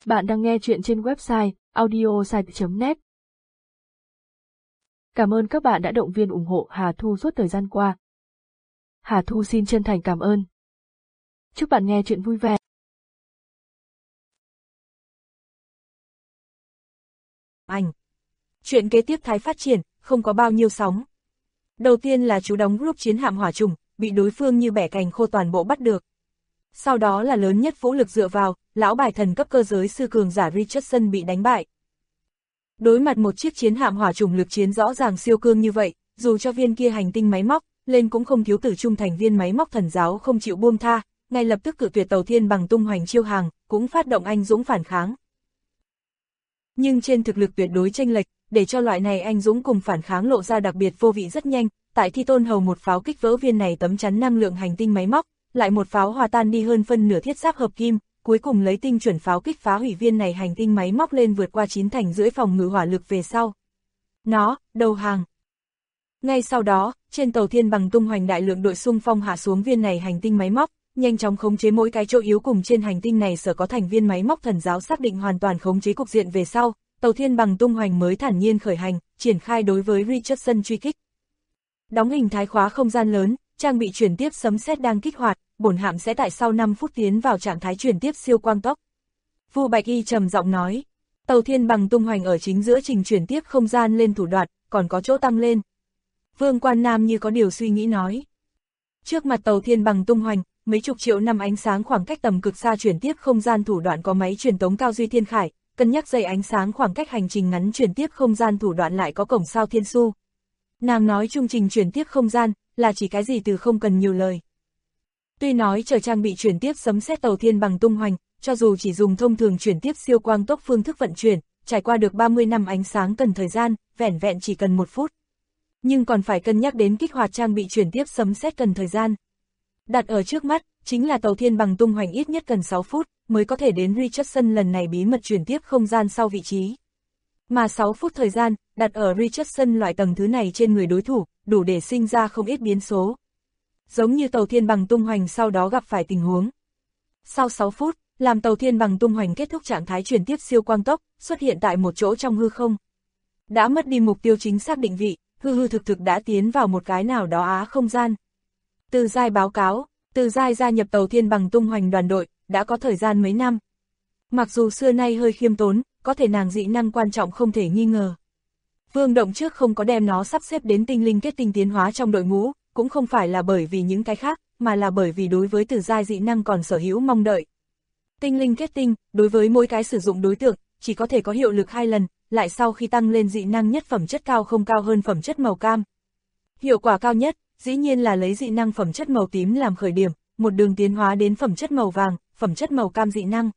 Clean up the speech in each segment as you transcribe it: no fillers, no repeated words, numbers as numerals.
Bạn đang nghe chuyện trên website audiosite.net. Cảm ơn các bạn đã động viên ủng hộ Hà Thu suốt thời gian qua. Hà Thu xin chân thành cảm ơn. Chúc bạn nghe chuyện vui vẻ. Chuyện kế tiếp Thái phát triển, không có bao nhiêu sóng. Đầu tiên là chú đóng group chiến hạm hỏa trùng, bị đối phương như bẻ cành khô toàn bộ bắt được. Sau đó là lớn nhất vũ lực dựa vào, lão bài thần cấp cơ giới sư cường giả Richardson bị đánh bại. Đối mặt một chiếc chiến hạm hỏa trùng lực chiến rõ ràng siêu cương như vậy, dù cho viên kia hành tinh máy móc, lên cũng không thiếu tử trung thành viên máy móc thần giáo không chịu buông tha, ngay lập tức cự tuyệt tàu thiên bằng tung hoành chiêu hàng, cũng phát động anh dũng phản kháng. Nhưng trên thực lực tuyệt đối chênh lệch, để cho loại này anh dũng cùng phản kháng lộ ra đặc biệt vô vị rất nhanh, tại Thi Tôn Hầu một pháo kích vỡ viên này tấm chắn năng lượng hành tinh máy móc, lại một pháo hòa tan đi hơn phân nửa thiết giáp hợp kim, cuối cùng lấy tinh chuẩn pháo kích phá hủy viên này hành tinh máy móc lên vượt qua 9 thành rưỡi phòng ngự hỏa lực về sau. Nó, đầu hàng. Ngay sau đó, trên tàu thiên bằng tung hoành đại lượng đội xung phong hạ xuống viên này hành tinh máy móc, nhanh chóng khống chế mỗi cái chỗ yếu cùng trên hành tinh này sở có thành viên máy móc thần giáo xác định hoàn toàn khống chế cục diện về sau, tàu thiên bằng tung hoành mới thản nhiên khởi hành, triển khai đối với Richardson truy kích. Đóng hình thái khóa không gian lớn, trang bị chuyển tiếp sấm sét đang kích hoạt, bổn hạm sẽ tại sau 5 phút tiến vào trạng thái chuyển tiếp siêu quang tốc. Vu Bạch Y trầm giọng nói, tàu thiên bằng tung hoành ở chính giữa trình chuyển tiếp không gian lên thủ đoạn, còn có chỗ tăng lên. Vương Quan Nam như có điều suy nghĩ nói. Trước mặt tàu thiên bằng tung hoành, mấy chục triệu năm ánh sáng khoảng cách tầm cực xa chuyển tiếp không gian thủ đoạn có máy truyền tống cao duy thiên khải, cân nhắc dây ánh sáng khoảng cách hành trình ngắn chuyển tiếp không gian thủ đoạn lại có cổng sao thiên su. Nàng nói trung trình chuyển tiếp không gian, là chỉ cái gì từ không cần nhiều lời. Tuy nói chờ trang bị chuyển tiếp sấm sét tàu thiên bằng tung hoành, cho dù chỉ dùng thông thường chuyển tiếp siêu quang tốc phương thức vận chuyển, trải qua được 30 năm ánh sáng cần thời gian, vẻn vẹn chỉ cần 1 phút. Nhưng còn phải cân nhắc đến kích hoạt trang bị chuyển tiếp sấm sét cần thời gian. Đặt ở trước mắt, chính là tàu thiên bằng tung hoành ít nhất cần 6 phút, mới có thể đến Richardson lần này bí mật chuyển tiếp không gian sau vị trí. Mà 6 phút thời gian, đặt ở Richardson loại tầng thứ này trên người đối thủ, đủ để sinh ra không ít biến số. Giống như tàu thiên bằng tung hoành sau đó gặp phải tình huống. Sau 6 phút, làm tàu thiên bằng tung hoành kết thúc trạng thái chuyển tiếp siêu quang tốc, xuất hiện tại một chỗ trong hư không. Đã mất đi mục tiêu chính xác định vị, hư thực đã tiến vào một cái nào đó á không gian. Từ Giai báo cáo, Từ Giai gia nhập tàu thiên bằng tung hoành đoàn đội, đã có thời gian mấy năm. Mặc dù xưa nay hơi khiêm tốn, có thể nàng dị năng quan trọng không thể nghi ngờ. Vương Động trước không có đem nó sắp xếp đến tinh linh kết tinh tiến hóa trong đội ngũ, cũng không phải là bởi vì những cái khác, mà là bởi vì đối với Từ Giai dị năng còn sở hữu mong đợi. Tinh linh kết tinh, đối với mỗi cái sử dụng đối tượng, chỉ có thể có hiệu lực 2 lần, lại sau khi tăng lên dị năng nhất phẩm chất cao không cao hơn phẩm chất màu cam. Hiệu quả cao nhất, dĩ nhiên là lấy dị năng phẩm chất màu tím làm khởi điểm, một đường tiến hóa đến phẩm chất màu vàng, phẩm chất màu cam dị năng.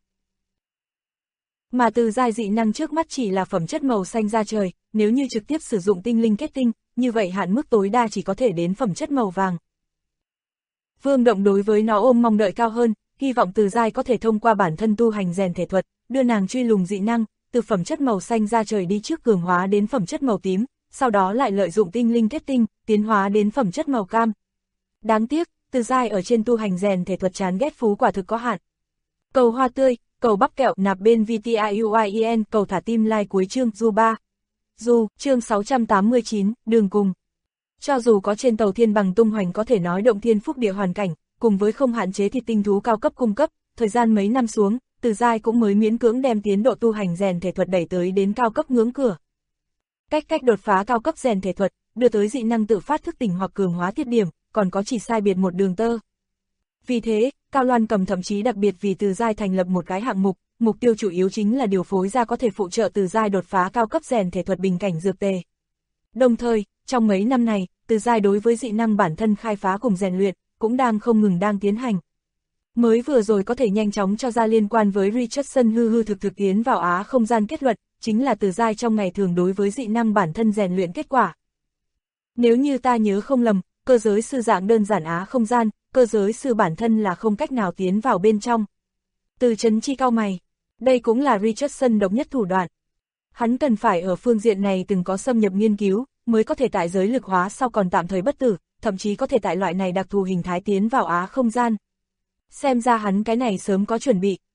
Mà Từ Giai dị năng trước mắt chỉ là phẩm chất màu xanh da trời, nếu như trực tiếp sử dụng tinh linh kết tinh, như vậy hạn mức tối đa chỉ có thể đến phẩm chất màu vàng. Vương Động đối với nó ôm mong đợi cao hơn, hy vọng Từ Giai có thể thông qua bản thân tu hành rèn thể thuật, đưa nàng truy lùng dị năng, từ phẩm chất màu xanh da trời đi trước cường hóa đến phẩm chất màu tím, sau đó lại lợi dụng tinh linh kết tinh, tiến hóa đến phẩm chất màu cam. Đáng tiếc, Từ Giai ở trên tu hành rèn thể thuật chán ghét phú quả thực có hạn. Cầu hoa tươi, cầu bắp kẹo nạp bên VTIUIEN, cầu thả tim like cuối chương Du 3. Chương 689, đường cùng. Cho dù có trên tàu thiên bằng tung hoành có thể nói động thiên phúc địa hoàn cảnh, cùng với không hạn chế thịt tinh thú cao cấp cung cấp, thời gian mấy năm xuống, Từ Giai cũng mới miễn cưỡng đem tiến độ tu hành rèn thể thuật đẩy tới đến cao cấp ngưỡng cửa. Cách đột phá cao cấp rèn thể thuật, đưa tới dị năng tự phát thức tỉnh hoặc cường hóa tiết điểm, còn có chỉ sai biệt một đường tơ. Vì thế, Cao Loan Cầm thậm chí đặc biệt vì Từ Giai thành lập một cái hạng mục, mục tiêu chủ yếu chính là điều phối ra có thể phụ trợ Từ Giai đột phá cao cấp rèn thể thuật bình cảnh dược tề. Đồng thời, trong mấy năm này, Từ Giai đối với dị năng bản thân khai phá cùng rèn luyện, cũng đang không ngừng đang tiến hành. Mới vừa rồi có thể nhanh chóng cho ra liên quan với Richardson hư thực tiến vào á không gian kết luận, chính là Từ Giai trong ngày thường đối với dị năng bản thân rèn luyện kết quả. Nếu như ta nhớ không lầm, cơ giới sư dạng đơn giản á không gian, cơ giới sư bản thân là không cách nào tiến vào bên trong. Từ Chấn Chi cau mày, đây cũng là Richardson độc nhất thủ đoạn. Hắn cần phải ở phương diện này từng có xâm nhập nghiên cứu, mới có thể tại giới lực hóa sau còn tạm thời bất tử, thậm chí có thể tại loại này đặc thù hình thái tiến vào á không gian. Xem ra hắn cái này sớm có chuẩn bị,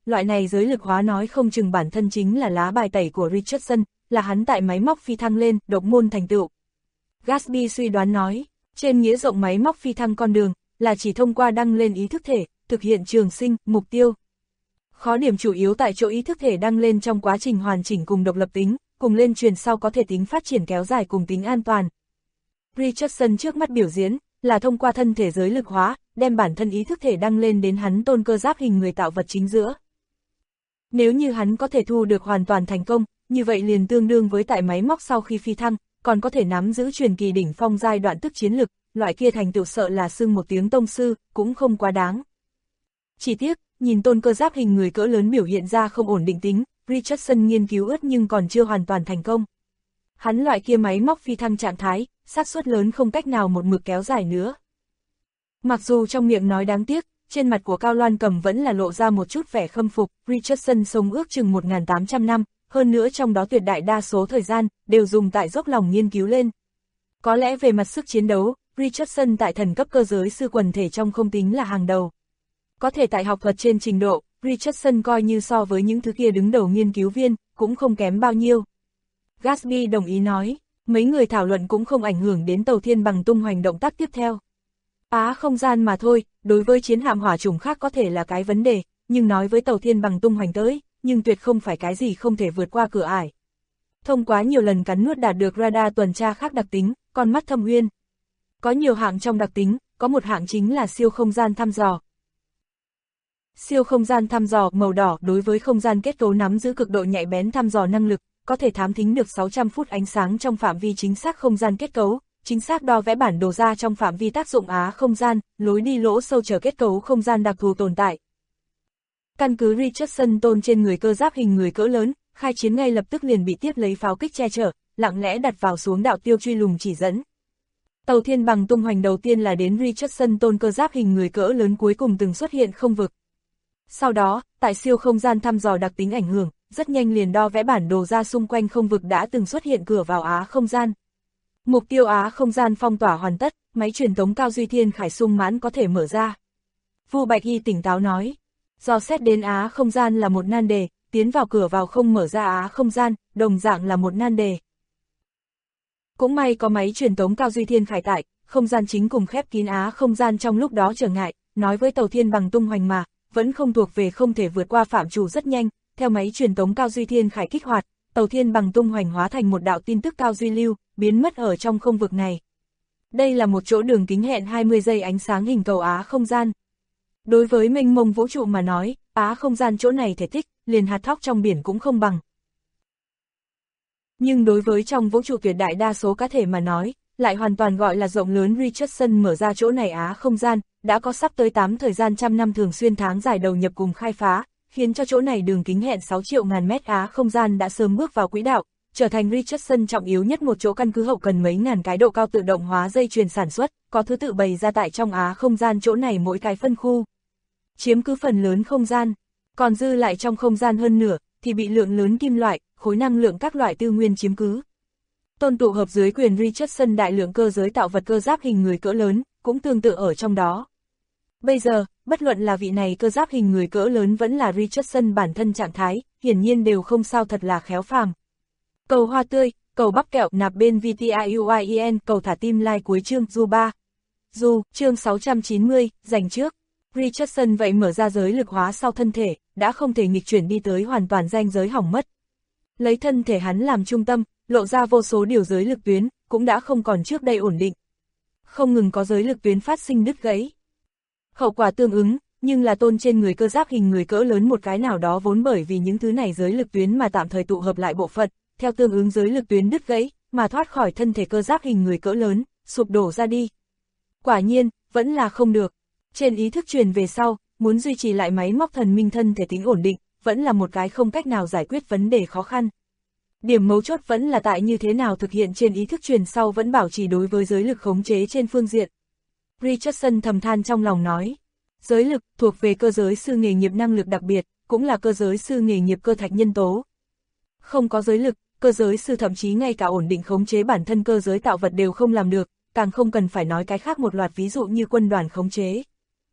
loại này giới lực hóa nói không chừng bản thân chính là lá bài tẩy của Richardson, là hắn tại máy móc phi thăng lên, độc môn thành tựu. Gatsby suy đoán nói, trên nghĩa rộng máy móc phi thăng con đường, là chỉ thông qua đăng lên ý thức thể, thực hiện trường sinh, mục tiêu. Khó điểm chủ yếu tại chỗ ý thức thể đăng lên trong quá trình hoàn chỉnh cùng độc lập tính, cùng lên truyền sau có thể tính phát triển kéo dài cùng tính an toàn. Richardson trước mắt biểu diễn, là thông qua thân thể giới lực hóa, đem bản thân ý thức thể đăng lên đến hắn tôn cơ giáp hình người tạo vật chính giữa. Nếu như hắn có thể thu được hoàn toàn thành công, như vậy liền tương đương với tại máy móc sau khi phi thăng, còn có thể nắm giữ truyền kỳ đỉnh phong giai đoạn tức chiến lực, loại kia thành tựu sợ là xưng một tiếng tông sư, cũng không quá đáng. Chỉ tiếc, nhìn tôn cơ giáp hình người cỡ lớn biểu hiện ra không ổn định tính, Richardson nghiên cứu ước nhưng còn chưa hoàn toàn thành công. Hắn loại kia máy móc phi thăng trạng thái, xác suất lớn không cách nào một mực kéo dài nữa. Mặc dù trong miệng nói đáng tiếc, trên mặt của Cao Loan Cầm vẫn là lộ ra một chút vẻ khâm phục, Richardson sống ước chừng 1800 năm, hơn nữa trong đó tuyệt đại đa số thời gian, đều dùng tại dốc lòng nghiên cứu lên. Có lẽ về mặt sức chiến đấu, Richardson tại thần cấp cơ giới sư quần thể trong không tính là hàng đầu. Có thể tại học thuật trên trình độ, Richardson coi như so với những thứ kia đứng đầu nghiên cứu viên, cũng không kém bao nhiêu. Gatsby đồng ý nói, mấy người thảo luận cũng không ảnh hưởng đến tàu thiên bằng tung hoành động tác tiếp theo. Không gian mà thôi, đối với chiến hạm hỏa chủng khác có thể là cái vấn đề, nhưng nói với tàu thiên bằng tung hoành tới, nhưng tuyệt không phải cái gì không thể vượt qua cửa ải. Thông qua nhiều lần cắn nuốt đạt được radar tuần tra khác đặc tính, con mắt thâm uyên. Có nhiều hạng trong đặc tính, có một hạng chính là siêu không gian thăm dò. Siêu không gian thăm dò màu đỏ đối với không gian kết cấu nắm giữ cực độ nhạy bén thăm dò năng lực, có thể thám thính được 600 phút ánh sáng trong phạm vi chính xác không gian kết cấu, chính xác đo vẽ bản đồ ra trong phạm vi tác dụng không gian, lối đi lỗ sâu chờ kết cấu không gian đặc thù tồn tại. Căn cứ Richardson tôn trên người cơ giáp hình người cỡ lớn, khai chiến ngay lập tức liền bị tiếp lấy pháo kích che chở, lặng lẽ đặt vào xuống đạo tiêu truy lùng chỉ dẫn. Tàu thiên bằng tung hoành đầu tiên là đến Richardson tôn cơ giáp hình người cỡ lớn cuối cùng từng xuất hiện không vực. Sau đó, tại siêu không gian thăm dò đặc tính ảnh hưởng, rất nhanh liền đo vẽ bản đồ ra xung quanh không vực đã từng xuất hiện cửa vào không gian. Mục tiêu không gian phong tỏa hoàn tất, máy truyền tống cao duy thiên khải sung mãn có thể mở ra. Vu Bạch Y tỉnh táo nói, do xét đến không gian là một nan đề, tiến vào cửa vào không mở ra không gian, đồng dạng là một nan đề. Cũng may có máy truyền tống cao duy thiên khải tại, không gian chính cùng khép kín không gian trong lúc đó trở ngại, nói với tàu thiên bằng tung hoành mà, vẫn không thuộc về không thể vượt qua phạm trù rất nhanh, theo máy truyền tống cao duy thiên khải kích hoạt, tàu thiên bằng tung hoành hóa thành một đạo tin tức cao duy lưu, biến mất ở trong không vực này. Đây là một chỗ đường kính hẹn 20 giây ánh sáng hình cầu không gian. Đối với mênh mông vũ trụ mà nói, không gian chỗ này thể tích, liền hạt thóc trong biển cũng không bằng. Nhưng đối với trong vũ trụ tuyệt đại đa số cá thể mà nói, lại hoàn toàn gọi là rộng lớn. Richardson mở ra chỗ này không gian, đã có sắp tới 8 thời gian trăm năm thường xuyên tháng dài đầu nhập cùng khai phá, khiến cho chỗ này đường kính hẹn 6 triệu ngàn mét không gian đã sớm bước vào quỹ đạo, trở thành Richardson trọng yếu nhất một chỗ căn cứ hậu cần mấy ngàn cái độ cao tự động hóa dây chuyền sản xuất, có thứ tự bày ra tại trong không gian chỗ này mỗi cái phân khu. Chiếm cứ phần lớn không gian, còn dư lại trong không gian hơn nửa, thì bị lượng lớn kim loại, khối năng lượng các loại tư nguyên chiếm cứ. Tôn tụ hợp dưới quyền Richardson đại lượng cơ giới tạo vật cơ giáp hình người cỡ lớn, cũng tương tự ở trong đó. Bây giờ, bất luận là vị này cơ giáp hình người cỡ lớn vẫn là Richardson bản thân trạng thái, hiển nhiên đều không sao thật là khéo phàm. Cầu hoa tươi, cầu bắp kẹo nạp bên VTIUIEN, cầu thả tim like cuối chương Du 3. Du, chương 690, dành trước. Richardson vậy mở ra giới lực hóa sau thân thể, đã không thể nghịch chuyển đi tới hoàn toàn ranh giới hỏng mất. Lấy thân thể hắn làm trung tâm, lộ ra vô số điều giới lực tuyến, cũng đã không còn trước đây ổn định. Không ngừng có giới lực tuyến phát sinh đứt gãy. Hậu quả tương ứng, nhưng là tôn trên người cơ giáp hình người cỡ lớn một cái nào đó vốn bởi vì những thứ này giới lực tuyến mà tạm thời tụ hợp lại bộ phận, theo tương ứng giới lực tuyến đứt gãy, mà thoát khỏi thân thể cơ giáp hình người cỡ lớn, sụp đổ ra đi. Quả nhiên, vẫn là không được. Trên ý thức truyền về sau, muốn duy trì lại máy móc thần minh thân thể tính ổn định, vẫn là một cái không cách nào giải quyết vấn đề khó khăn. Điểm mấu chốt vẫn là tại như thế nào thực hiện trên ý thức truyền sau vẫn bảo trì đối với giới lực khống chế trên phương diện. Richardson thầm than trong lòng nói, giới lực thuộc về cơ giới sư nghề nghiệp năng lực đặc biệt, cũng là cơ giới sư nghề nghiệp cơ thạch nhân tố. Không có giới lực, cơ giới sư thậm chí ngay cả ổn định khống chế bản thân cơ giới tạo vật đều không làm được, càng không cần phải nói cái khác một loạt ví dụ như quân đoàn khống chế.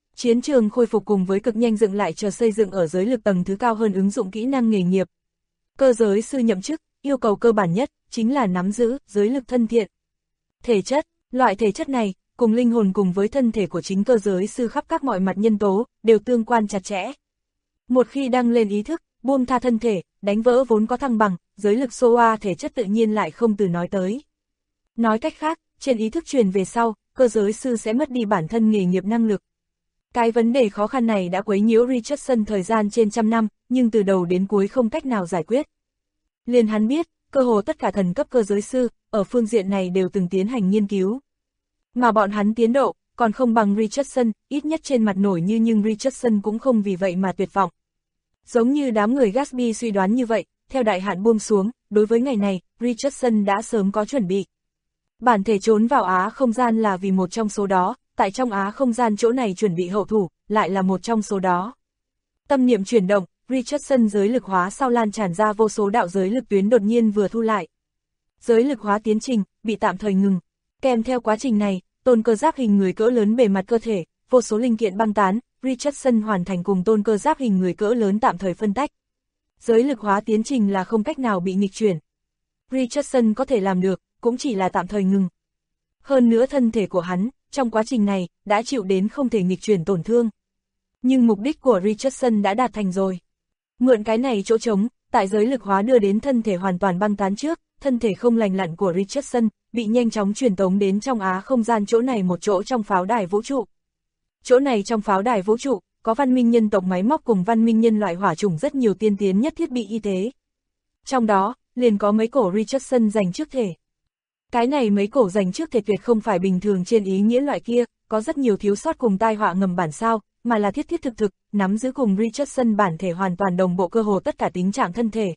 Chiến trường khôi phục cùng với cực nhanh dựng lại chờ xây dựng ở giới lực tầng thứ cao hơn ứng dụng kỹ năng nghề nghiệp. Cơ giới sư nhậm chức, yêu cầu cơ bản nhất, chính là nắm giữ giới lực thân thiện. Thể chất, loại thể chất này, cùng linh hồn cùng với thân thể của chính cơ giới sư khắp các mọi mặt nhân tố, đều tương quan chặt chẽ. Một khi đăng lên ý thức, buông tha thân thể, đánh vỡ vốn có thăng bằng, giới lực SOA thể chất tự nhiên lại không từ nói tới. Nói cách khác, trên ý thức truyền về sau, cơ giới sư sẽ mất đi bản thân nghề nghiệp năng lực. Cái vấn đề khó khăn này đã quấy nhiễu Richardson thời gian trên trăm năm, nhưng từ đầu đến cuối không cách nào giải quyết. Liền hắn biết, cơ hồ tất cả thần cấp cơ giới sư, ở phương diện này đều từng tiến hành nghiên cứu. Mà bọn hắn tiến độ, còn không bằng Richardson, ít nhất trên mặt nổi nhưng Richardson cũng không vì vậy mà tuyệt vọng. Giống như đám người Gatsby suy đoán như vậy, theo đại hạn buông xuống, đối với ngày này, Richardson đã sớm có chuẩn bị. Bản thể trốn vào Á không gian là vì một trong số đó, tại trong Á không gian chỗ này chuẩn bị hậu thủ, lại là một trong số đó. Tâm niệm chuyển động, Richardson giới lực hóa sau lan tràn ra vô số đạo giới lực tuyến đột nhiên vừa thu lại. Giới lực hóa tiến trình, bị tạm thời ngừng. Kèm theo quá trình này, tôn cơ giáp hình người cỡ lớn bề mặt cơ thể, vô số linh kiện băng tán, Richardson hoàn thành cùng tôn cơ giáp hình người cỡ lớn tạm thời phân tách. Giới lực hóa tiến trình là không cách nào bị nghịch chuyển. Richardson có thể làm được, cũng chỉ là tạm thời ngừng. Hơn nữa thân thể của hắn, trong quá trình này, đã chịu đến không thể nghịch chuyển tổn thương. Nhưng mục đích của Richardson đã đạt thành rồi. Mượn cái này chỗ trống, tại giới lực hóa đưa đến thân thể hoàn toàn băng tán trước, thân thể không lành lặn của Richardson bị nhanh chóng truyền tống đến trong Á không gian chỗ này một chỗ trong pháo đài vũ trụ. Chỗ này trong pháo đài vũ trụ, có văn minh nhân tộc máy móc cùng văn minh nhân loại hỏa chủng rất nhiều tiên tiến nhất thiết bị y tế. Trong đó, liền có mấy cổ Richardson dành trước thể. Cái này mấy cổ dành trước thể tuyệt không phải bình thường trên ý nghĩa loại kia, có rất nhiều thiếu sót cùng tai họa ngầm bản sao, mà là thiết thực, nắm giữ cùng Richardson bản thể hoàn toàn đồng bộ cơ hồ tất cả tính trạng thân thể.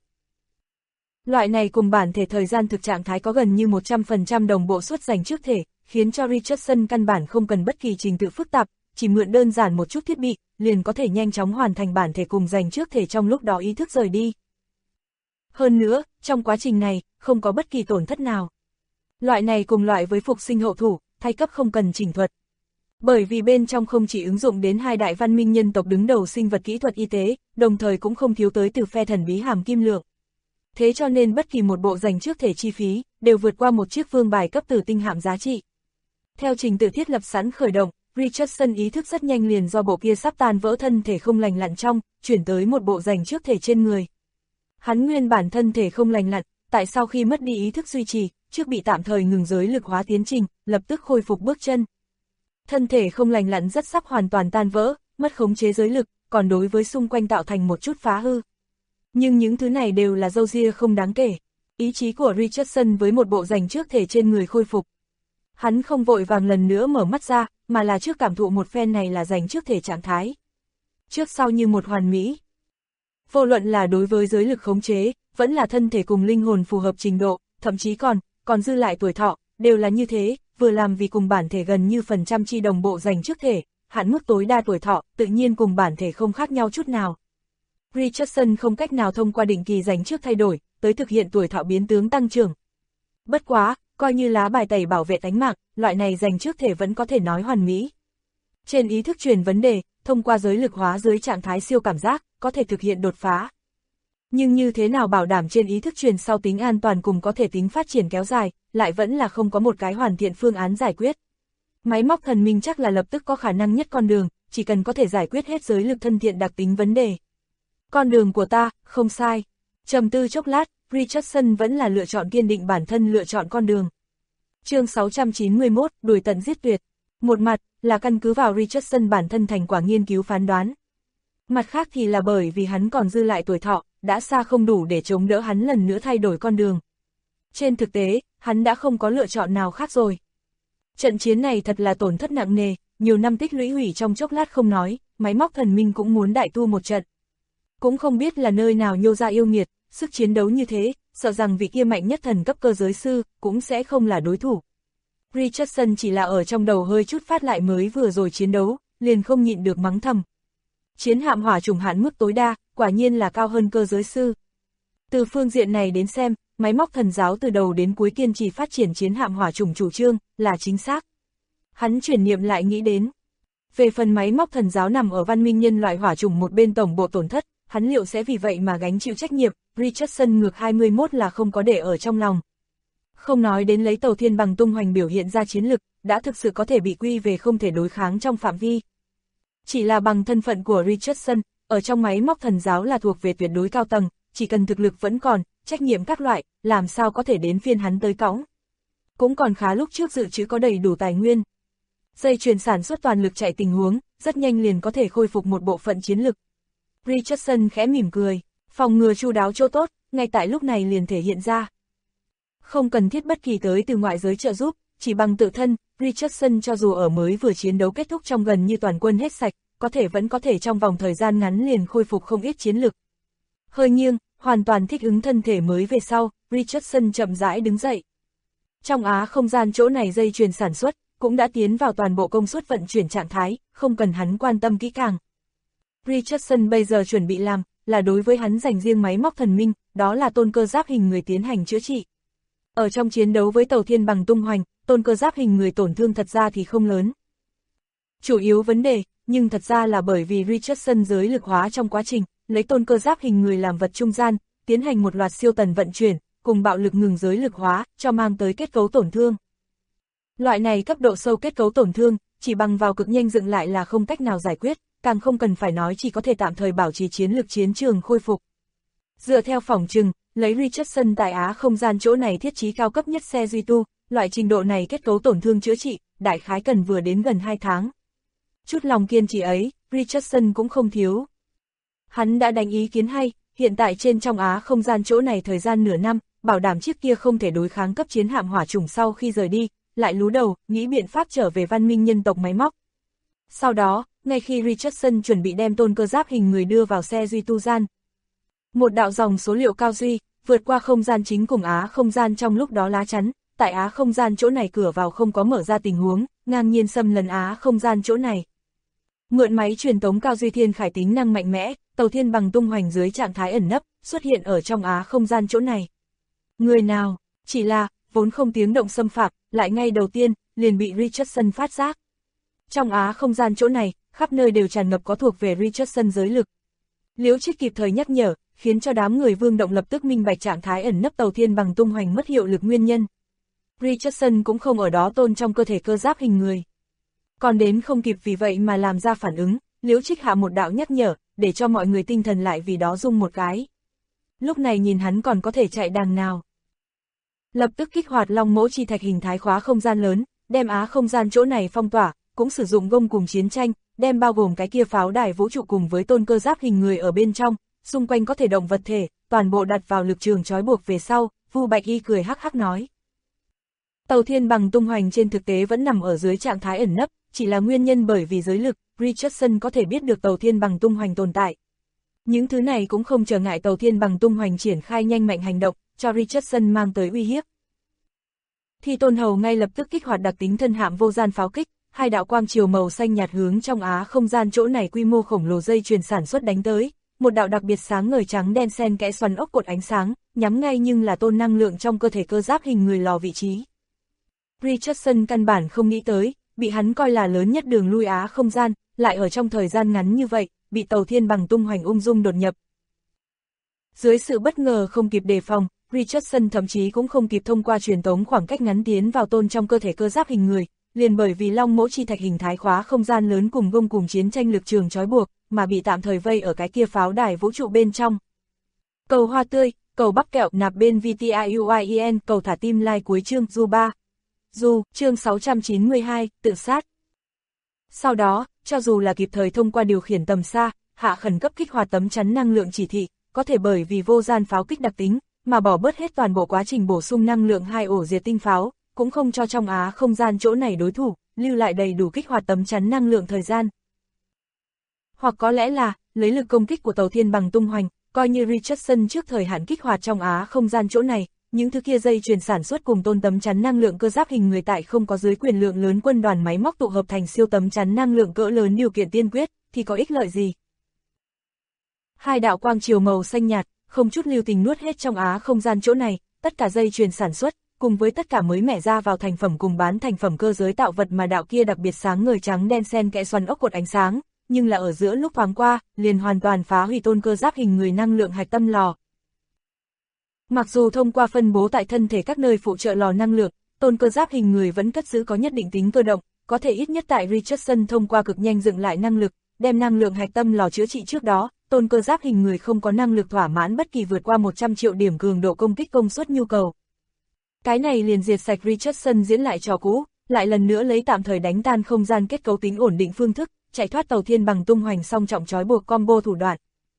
Loại này cùng bản thể thời gian thực trạng thái có gần như 100% đồng bộ suốt dành trước thể, khiến cho Richardson căn bản không cần bất kỳ trình tự phức tạp, chỉ mượn đơn giản một chút thiết bị, liền có thể nhanh chóng hoàn thành bản thể cùng dành trước thể trong lúc đó ý thức rời đi. Hơn nữa, trong quá trình này, không có bất kỳ tổn thất nào. Loại này cùng loại với phục sinh hậu thủ, thay cấp không cần chỉnh thuật. Bởi vì bên trong không chỉ ứng dụng đến hai đại văn minh nhân tộc đứng đầu sinh vật kỹ thuật y tế, đồng thời cũng không thiếu tới từ phe thần bí hàm kim lượng. Thế cho nên bất kỳ một bộ dành trước thể chi phí, đều vượt qua một chiếc vương bài cấp tử tinh hạm giá trị. Theo trình tự thiết lập sẵn khởi động, Richardson ý thức rất nhanh liền do bộ kia sắp tan vỡ thân thể không lành lặn trong, chuyển tới một bộ dành trước thể trên người. Hắn nguyên bản thân thể không lành lặn, tại sau khi mất đi ý thức duy trì, trước bị tạm thời ngừng giới lực hóa tiến trình, lập tức khôi phục bước chân. Thân thể không lành lặn rất sắp hoàn toàn tan vỡ, mất khống chế giới lực, còn đối với xung quanh tạo thành một chút phá hư. Nhưng những thứ này đều là râu ria không đáng kể. Ý chí của Richardson với một bộ dành trước thể trên người khôi phục. Hắn không vội vàng lần nữa mở mắt ra, mà là trước cảm thụ một phen này là dành trước thể trạng thái. Trước sau như một hoàn mỹ. Vô luận là đối với giới lực khống chế, vẫn là thân thể cùng linh hồn phù hợp trình độ, thậm chí còn dư lại tuổi thọ, đều là như thế, vừa làm vì cùng bản thể gần như phần trăm chi đồng bộ dành trước thể, hạn mức tối đa tuổi thọ, tự nhiên cùng bản thể không khác nhau chút nào. Richardson không cách nào thông qua định kỳ dành trước thay đổi, tới thực hiện tuổi thọ biến tướng tăng trưởng. Bất quá, coi như lá bài tẩy bảo vệ tánh mạng, loại này dành trước thể vẫn có thể nói hoàn mỹ. Trên ý thức truyền vấn đề, thông qua giới lực hóa dưới trạng thái siêu cảm giác, có thể thực hiện đột phá. Nhưng như thế nào bảo đảm trên ý thức truyền sau tính an toàn cùng có thể tính phát triển kéo dài, lại vẫn là không có một cái hoàn thiện phương án giải quyết. Máy móc thần minh chắc là lập tức có khả năng nhất con đường, chỉ cần có thể giải quyết hết giới lực thân thiện đặc tính vấn đề. Con đường của ta, không sai. Trầm tư chốc lát, Richardson vẫn là lựa chọn kiên định bản thân lựa chọn con đường. Chương 691, đuổi tận giết tuyệt. Một mặt, là căn cứ vào Richardson bản thân thành quả nghiên cứu phán đoán. Mặt khác thì là bởi vì hắn còn dư lại tuổi thọ, đã xa không đủ để chống đỡ hắn lần nữa thay đổi con đường. Trên thực tế, hắn đã không có lựa chọn nào khác rồi. Trận chiến này thật là tổn thất nặng nề, nhiều năm tích lũy hủy trong chốc lát không nói, máy móc thần minh cũng muốn đại tu một trận. Cũng không biết là nơi nào nhô ra yêu nghiệt, sức chiến đấu như thế, sợ rằng vị kia mạnh nhất thần cấp cơ giới sư, cũng sẽ không là đối thủ. Richardson chỉ là ở trong đầu hơi chút phát lại mới vừa rồi chiến đấu, liền không nhịn được mắng thầm. Chiến hạm hỏa chủng hạn mức tối đa, quả nhiên là cao hơn cơ giới sư. Từ phương diện này đến xem, máy móc thần giáo từ đầu đến cuối kiên trì phát triển chiến hạm hỏa chủng chủ trương, là chính xác. Hắn chuyển niệm lại nghĩ đến. Về phần máy móc thần giáo nằm ở văn minh nhân loại hỏa trùng một bên tổng bộ tổn thất, hắn liệu sẽ vì vậy mà gánh chịu trách nhiệm, Richardson ngược 21 là không có để ở trong lòng. Không nói đến lấy tàu thiên bằng tung hoành biểu hiện ra chiến lực, đã thực sự có thể bị quy về không thể đối kháng trong phạm vi. Chỉ là bằng thân phận của Richardson, ở trong máy móc thần giáo là thuộc về tuyệt đối cao tầng, chỉ cần thực lực vẫn còn, trách nhiệm các loại, làm sao có thể đến phiên hắn tới cõng. Cũng còn khá lúc trước dự trữ có đầy đủ tài nguyên. Dây chuyền sản xuất toàn lực chạy tình huống, rất nhanh liền có thể khôi phục một bộ phận chiến lực. Richardson khẽ mỉm cười, phòng ngừa chu đáo chỗ tốt, ngay tại lúc này liền thể hiện ra. Không cần thiết bất kỳ tới từ ngoại giới trợ giúp, chỉ bằng tự thân, Richardson cho dù ở mới vừa chiến đấu kết thúc trong gần như toàn quân hết sạch, vẫn có thể trong vòng thời gian ngắn liền khôi phục không ít chiến lực. Hơi nghiêng, hoàn toàn thích ứng thân thể mới về sau, Richardson chậm rãi đứng dậy. Trong Á không gian chỗ này dây chuyền sản xuất, cũng đã tiến vào toàn bộ công suất vận chuyển trạng thái, không cần hắn quan tâm kỹ càng. Richardson bây giờ chuẩn bị làm, là đối với hắn dành riêng máy móc thần minh, đó là tôn cơ giáp hình người tiến hành chữa trị. Ở trong chiến đấu với tàu thiên bằng tung hoành, tôn cơ giáp hình người tổn thương thật ra thì không lớn. Chủ yếu vấn đề, nhưng thật ra là bởi vì Richardson giới lực hóa trong quá trình, lấy tôn cơ giáp hình người làm vật trung gian, tiến hành một loạt siêu tần vận chuyển, cùng bạo lực ngừng giới lực hóa, cho mang tới kết cấu tổn thương. Loại này cấp độ sâu kết cấu tổn thương, chỉ bằng vào cực nhanh dựng lại là không cách nào giải quyết, càng không cần phải nói chỉ có thể tạm thời bảo trì chiến lực chiến trường khôi phục. Dựa theo phỏng chừng, lấy Richardson tại Á không gian chỗ này thiết trí cao cấp nhất xe duy tu, loại trình độ này kết cấu tổn thương chữa trị, đại khái cần vừa đến gần 2 tháng. Chút lòng kiên trì ấy, Richardson cũng không thiếu. Hắn đã đánh ý kiến hay, hiện tại trên trong Á không gian chỗ này thời gian nửa năm, bảo đảm chiếc kia không thể đối kháng cấp chiến hạm hỏa trùng sau khi rời đi, lại lú đầu, nghĩ biện pháp trở về văn minh nhân tộc máy móc. Sau đó, ngay khi Richardson chuẩn bị đem tôn cơ giáp hình người đưa vào xe duy tu gian, một đạo dòng số liệu cao duy, vượt qua không gian chính cùng Á không gian trong lúc đó lá chắn, tại Á không gian chỗ này cửa vào không có mở ra tình huống, ngang nhiên xâm lấn Á không gian chỗ này. Mượn máy truyền tống cao duy thiên khải tính năng mạnh mẽ, tàu thiên bằng tung hoành dưới trạng thái ẩn nấp, xuất hiện ở trong Á không gian chỗ này. Người nào, chỉ là, vốn không tiếng động xâm phạm, lại ngay đầu tiên, liền bị Richardson phát giác. Trong Á không gian chỗ này, khắp nơi đều tràn ngập có thuộc về Richardson giới lực. Liễu Trích kịp thời nhắc nhở, khiến cho đám người Vương Động lập tức minh bạch trạng thái ẩn nấp tàu thiên bằng tung hoành mất hiệu lực nguyên nhân. Richardson cũng không ở đó tôn trong cơ thể cơ giáp hình người. Còn đến không kịp vì vậy mà làm ra phản ứng, Liễu Trích hạ một đạo nhắc nhở, để cho mọi người tinh thần lại vì đó rung một cái. Lúc này nhìn hắn còn có thể chạy đằng nào. Lập tức kích hoạt long mẫu chi thạch hình thái khóa không gian lớn, đem Á không gian chỗ này phong tỏa, cũng sử dụng gông cùng chiến tranh, đem bao gồm cái kia pháo đài vũ trụ cùng với tôn cơ giáp hình người ở bên trong, xung quanh có thể động vật thể, toàn bộ đặt vào lực trường trói buộc về sau, Vu Bạch Y cười hắc hắc nói. Tàu thiên bằng tung hoành trên thực tế vẫn nằm ở dưới trạng thái ẩn nấp, chỉ là nguyên nhân bởi vì giới lực, Richardson có thể biết được tàu thiên bằng tung hoành tồn tại. Những thứ này cũng không trở ngại tàu thiên bằng tung hoành triển khai nhanh mạnh hành động, cho Richardson mang tới uy hiếp. Thì Tôn Hầu ngay lập tức kích hoạt đặc tính thân hạm vô gian pháo kích, hai đạo quang chiều màu xanh nhạt hướng trong Á không gian chỗ này quy mô khổng lồ dây chuyền sản xuất đánh tới, một đạo đặc biệt sáng ngời trắng đen xen kẽ xoắn ốc cột ánh sáng, nhắm ngay nhưng là tôn năng lượng trong cơ thể cơ giáp hình người lò vị trí. Richardson căn bản không nghĩ tới, bị hắn coi là lớn nhất đường lui Á không gian, lại ở trong thời gian ngắn như vậy, bị tàu thiên bằng tung hoành ung dung đột nhập. Dưới sự bất ngờ không kịp đề phòng, Richardson thậm chí cũng không kịp thông qua truyền tống khoảng cách ngắn tiến vào tôn trong cơ thể cơ giáp hình người, liền bởi vì long mẫu chi thạch hình thái khóa không gian lớn cùng gông cùng chiến tranh lực trường trói buộc, mà bị tạm thời vây ở cái kia pháo đài vũ trụ bên trong. Cầu hoa tươi, cầu bắp kẹo nạp bên VTIUIEN, cầu thả tim like cuối chương Du 3. Du, chương 692, tự sát. Sau đó, cho dù là kịp thời thông qua điều khiển tầm xa, hạ khẩn cấp kích hoạt tấm chắn năng lượng chỉ thị, có thể bởi vì vô gian pháo kích đặc tính, mà bỏ bớt hết toàn bộ quá trình bổ sung năng lượng hai ổ diệt tinh pháo, cũng không cho trong Á không gian chỗ này đối thủ, lưu lại đầy đủ kích hoạt tấm chắn năng lượng thời gian. Hoặc có lẽ là, lấy lực công kích của tàu thiên bằng tung hoành, coi như Richardson trước thời hạn kích hoạt trong Á không gian chỗ này, những thứ kia dây chuyền sản xuất cùng tôn tấm chắn năng lượng cơ giáp hình người tại không có dưới quyền lượng lớn quân đoàn máy móc tụ hợp thành siêu tấm chắn năng lượng cỡ lớn điều kiện tiên quyết, thì có ích lợi gì? Hai đạo quang chiều màu xanh nhạt, không chút lưu tình nuốt hết trong Á không gian chỗ này, tất cả dây chuyền sản xuất, cùng với tất cả mới mẻ ra vào thành phẩm cùng bán thành phẩm cơ giới tạo vật mà đạo kia đặc biệt sáng ngời trắng đen xen kẽ xoắn ốc cột ánh sáng, nhưng là ở giữa lúc thoáng qua, liền hoàn toàn phá hủy tôn cơ giáp hình người năng lượng hạch tâm lò. Mặc dù thông qua phân bố tại thân thể các nơi phụ trợ lò năng lượng, tôn cơ giáp hình người vẫn cất giữ có nhất định tính cơ động, có thể ít nhất tại Richardson thông qua cực nhanh dựng lại năng lực, đem năng lượng hạch tâm lò chữa trị trước đó, tôn cơ giáp hình người không có năng lực thỏa mãn bất kỳ vượt qua 100 triệu điểm cường độ công kích công suất nhu cầu. Cái này liền diệt sạch Richardson diễn lại trò cũ, lại lần nữa lấy tạm thời đánh tan không gian kết cấu tính ổn định phương thức, chạy thoát tàu thiên bằng tung hoành song trọng trói buộc combo thủ đoạn.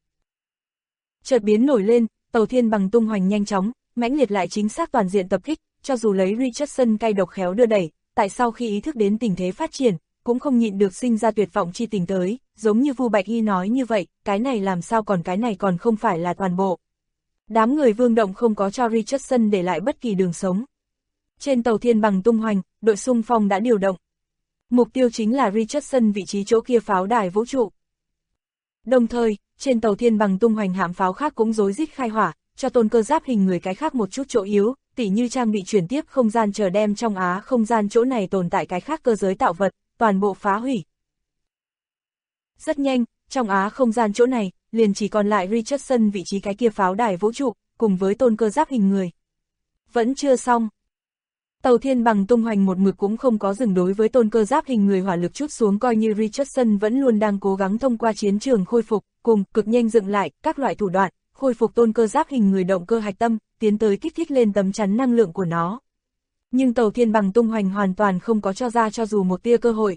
Chợt biến nổi lên, tàu thiên bằng tung hoành nhanh chóng, mãnh liệt lại chính xác toàn diện tập kích, cho dù lấy Richardson cay độc khéo đưa đẩy, tại sau khi ý thức đến tình thế phát triển, cũng không nhịn được sinh ra tuyệt vọng chi tình tới, giống như Vu Bạch Y nói như vậy, cái này làm sao còn cái này còn không phải là toàn bộ. Đám người Vương Động không có cho Richardson để lại bất kỳ đường sống. Trên tàu thiên bằng tung hoành, đội xung phong đã điều động. Mục tiêu chính là Richardson vị trí chỗ kia pháo đài vũ trụ. Đồng thời, trên tàu thiên bằng tung hoành hạm pháo khác cũng rối rít khai hỏa, cho tôn cơ giáp hình người cái khác một chút chỗ yếu, tỉ như trang bị chuyển tiếp không gian chờ đem trong Á không gian chỗ này tồn tại cái khác cơ giới tạo vật, toàn bộ phá hủy. Rất nhanh, trong Á không gian chỗ này, liền chỉ còn lại Richardson vị trí cái kia pháo đài vũ trụ, cùng với tôn cơ giáp hình người. Vẫn chưa xong. Tàu thiên bằng tung hoành một mực cũng không có dừng đối với tôn cơ giáp hình người hỏa lực chút xuống, coi như Richardson vẫn luôn đang cố gắng thông qua chiến trường khôi phục, cùng cực nhanh dựng lại các loại thủ đoạn, khôi phục tôn cơ giáp hình người động cơ hạch tâm, tiến tới kích thích lên tấm chắn năng lượng của nó. Nhưng tàu thiên bằng tung hoành hoàn toàn không có cho ra cho dù một tia cơ hội.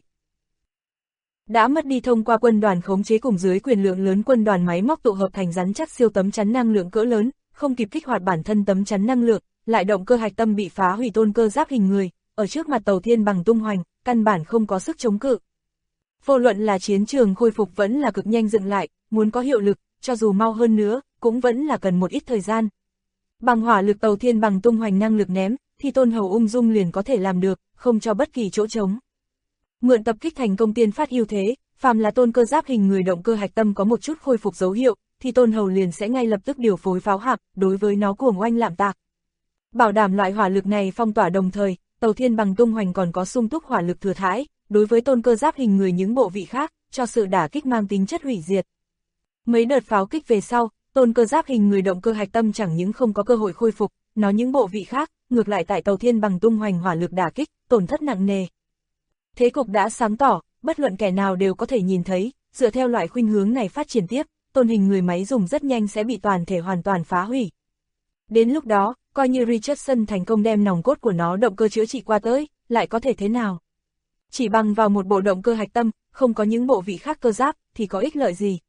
Đã mất đi thông qua quân đoàn khống chế cùng dưới quyền lượng lớn quân đoàn máy móc tụ hợp thành rắn chắc siêu tấm chắn năng lượng cỡ lớn, không kịp kích hoạt bản thân tấm chắn năng lượng, lại động cơ hạch tâm bị phá hủy tôn cơ giáp hình người, ở trước mặt tàu thiên bằng tung hoành, căn bản không có sức chống cự. Vô luận là chiến trường khôi phục vẫn là cực nhanh dựng lại, muốn có hiệu lực, cho dù mau hơn nữa, cũng vẫn là cần một ít thời gian. Bằng hỏa lực tàu thiên bằng tung hoành năng lực ném, thì Tôn Hầu ung dung liền có thể làm được, không cho bất kỳ chỗ trống. Mượn tập kích thành công tiên phát ưu thế, phàm là tôn cơ giáp hình người động cơ hạch tâm có một chút khôi phục dấu hiệu, thì Tôn Hầu liền sẽ ngay lập tức điều phối pháo hạm, đối với nó cuồng oanh lạm tạc. Bảo đảm loại hỏa lực này phong tỏa đồng thời, tàu thiên bằng tung hoành còn có sung túc hỏa lực thừa thãi, đối với tôn cơ giáp hình người những bộ vị khác, cho sự đả kích mang tính chất hủy diệt. Mấy đợt pháo kích về sau, tôn cơ giáp hình người động cơ hạch tâm chẳng những không có cơ hội khôi phục, nó những bộ vị khác, ngược lại tại tàu thiên bằng tung hoành hỏa lực đả kích, tổn thất nặng nề. Thế cục đã sáng tỏ, bất luận kẻ nào đều có thể nhìn thấy, dựa theo loại khuynh hướng này phát triển tiếp, tôn hình người máy dùng rất nhanh sẽ bị toàn thể hoàn toàn phá hủy. Đến lúc đó, coi như Richardson thành công đem nòng cốt của nó động cơ chữa trị qua tới, lại có thể thế nào? Chỉ bằng vào một bộ động cơ hạch tâm, không có những bộ vị khác cơ giáp, thì có ích lợi gì?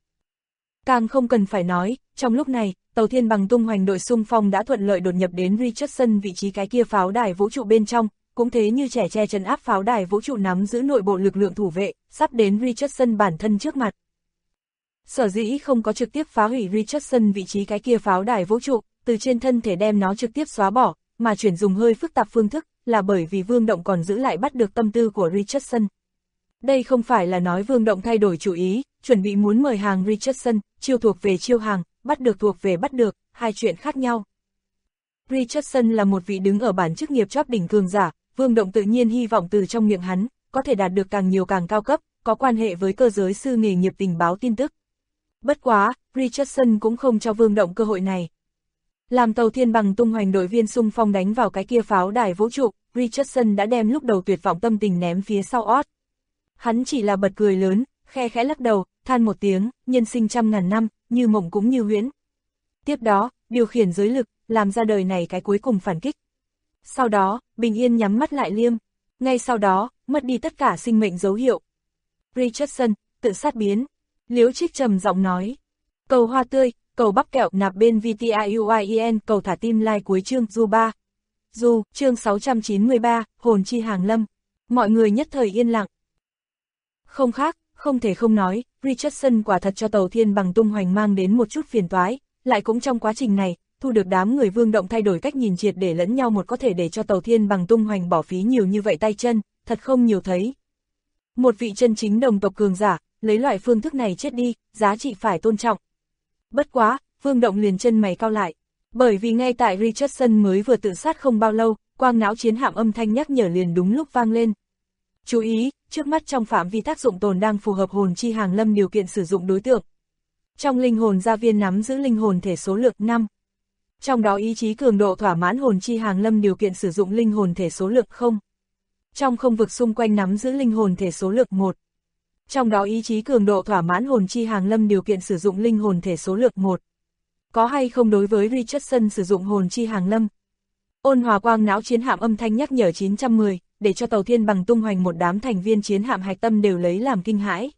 Càng không cần phải nói, trong lúc này, tàu thiên bằng tung hoành đội xung phong đã thuận lợi đột nhập đến Richardson vị trí cái kia pháo đài vũ trụ bên trong, cũng thế như trẻ che trấn áp pháo đài vũ trụ nắm giữ nội bộ lực lượng thủ vệ, sắp đến Richardson bản thân trước mặt. Sở dĩ không có trực tiếp phá hủy Richardson vị trí cái kia pháo đài vũ trụ, từ trên thân thể đem nó trực tiếp xóa bỏ, mà chuyển dùng hơi phức tạp phương thức, là bởi vì Vương Động còn giữ lại bắt được tâm tư của Richardson. Đây không phải là nói Vương Động thay đổi chủ ý, chuẩn bị muốn mời hàng Richardson, chiêu thuộc về chiêu hàng, bắt được thuộc về bắt được, hai chuyện khác nhau. Richardson là một vị đứng ở bản chức nghiệp chóp đỉnh cường giả, Vương Động tự nhiên hy vọng từ trong miệng hắn, có thể đạt được càng nhiều càng cao cấp, có quan hệ với cơ giới sư nghề nghiệp tình báo tin tức. Bất quá, Richardson cũng không cho Vương Động cơ hội này. Làm tàu thiên bằng tung hoành đội viên xung phong đánh vào cái kia pháo đài vũ trụ, Richardson đã đem lúc đầu tuyệt vọng tâm tình ném phía sau ót. Hắn chỉ là bật cười lớn, khe khẽ lắc đầu, than một tiếng, nhân sinh trăm ngàn năm, như mộng cũng như huyễn. Tiếp đó, điều khiển giới lực, làm ra đời này cái cuối cùng phản kích. Sau đó, bình yên nhắm mắt lại liêm. Ngay sau đó, mất đi tất cả sinh mệnh dấu hiệu. Richardson, tự sát biến. Liễu Trích trầm giọng nói. Cầu hoa tươi, cầu bắp kẹo nạp bên VTIUIEN, cầu thả tim like cuối chương Du 3. Du, chương 693, hồn chi hàng lâm. Mọi người nhất thời yên lặng. Không khác, không thể không nói, Richardson quả thật cho tàu thiên bằng tung hoành mang đến một chút phiền toái, lại cũng trong quá trình này, thu được đám người Vương Động thay đổi cách nhìn triệt để lẫn nhau một có thể để cho tàu thiên bằng tung hoành bỏ phí nhiều như vậy tay chân, thật không nhiều thấy. Một vị chân chính đồng tộc cường giả, lấy loại phương thức này chết đi, giá trị phải tôn trọng. Bất quá, Vương Động liền chân mày cau lại. Bởi vì ngay tại Richardson mới vừa tự sát không bao lâu, quang não chiến hạm âm thanh nhắc nhở liền đúng lúc vang lên. Chú ý, trước mắt trong phạm vi tác dụng tồn đang phù hợp hồn chi hàng lâm điều kiện sử dụng đối tượng. Trong linh hồn gia viên nắm giữ linh hồn thể số lượng 5. Trong đó ý chí cường độ thỏa mãn hồn chi hàng lâm điều kiện sử dụng linh hồn thể số lượng 0. Trong không vực xung quanh nắm giữ linh hồn thể số lượng 1. Trong đó ý chí cường độ thỏa mãn hồn chi hàng lâm điều kiện sử dụng linh hồn thể số lượng 1. Có hay không đối với Richardson sử dụng hồn chi hàng lâm? Ôn hòa quang não chiến hạm âm thanh nhắc nhở 910, để cho tàu thiên bằng tung hoành một đám thành viên chiến hạm hạch tâm đều lấy làm kinh hãi.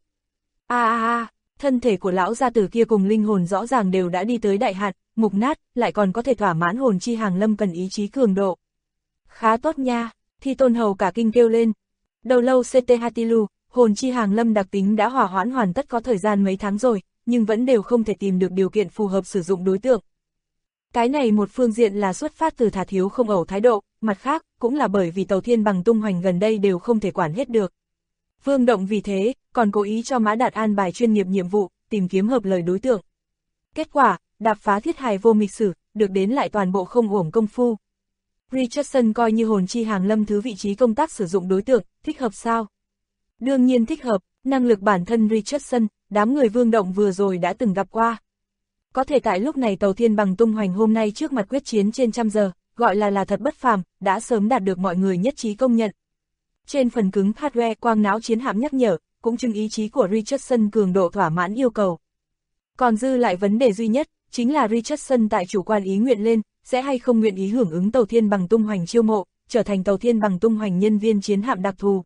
Thân thể của lão gia tử kia cùng linh hồn rõ ràng đều đã đi tới đại hạn, mục nát, lại còn có thể thỏa mãn hồn chi hàng lâm cần ý chí cường độ. Khá tốt nha, Thi Tôn Hầu cả kinh kêu lên. Đầu lâu CT Hatilu, hồn chi hàng lâm đặc tính đã hòa hoãn hoàn tất có thời gian mấy tháng rồi, nhưng vẫn đều không thể tìm được điều kiện phù hợp sử dụng đối tượng. Cái này một phương diện là xuất phát từ thà thiếu không ẩu thái độ, mặt khác, cũng là bởi vì tàu thiên bằng tung hoành gần đây đều không thể quản hết được. Vương Động vì thế, còn cố ý cho Mã Đạt an bài chuyên nghiệp nhiệm vụ, tìm kiếm hợp lời đối tượng. Kết quả, đạp phá thiết hài vô mịch sử, được đến lại toàn bộ không uổng công phu. Richardson coi như hồn chi hàng lâm thứ vị trí công tác sử dụng đối tượng, thích hợp sao? Đương nhiên thích hợp, năng lực bản thân Richardson, đám người Vương Động vừa rồi đã từng gặp qua. Có thể tại lúc này tàu thiên bằng tung hoành hôm nay trước mặt quyết chiến trên trăm giờ, gọi là thật bất phàm, đã sớm đạt được mọi người nhất trí công nhận. Trên phần cứng hardware quang não chiến hạm nhắc nhở, cũng chứng ý chí của Richardson cường độ thỏa mãn yêu cầu. Còn dư lại vấn đề duy nhất, chính là Richardson tại chủ quan ý nguyện lên, sẽ hay không nguyện ý hưởng ứng tàu thiên bằng tung hoành chiêu mộ, trở thành tàu thiên bằng tung hoành nhân viên chiến hạm đặc thù.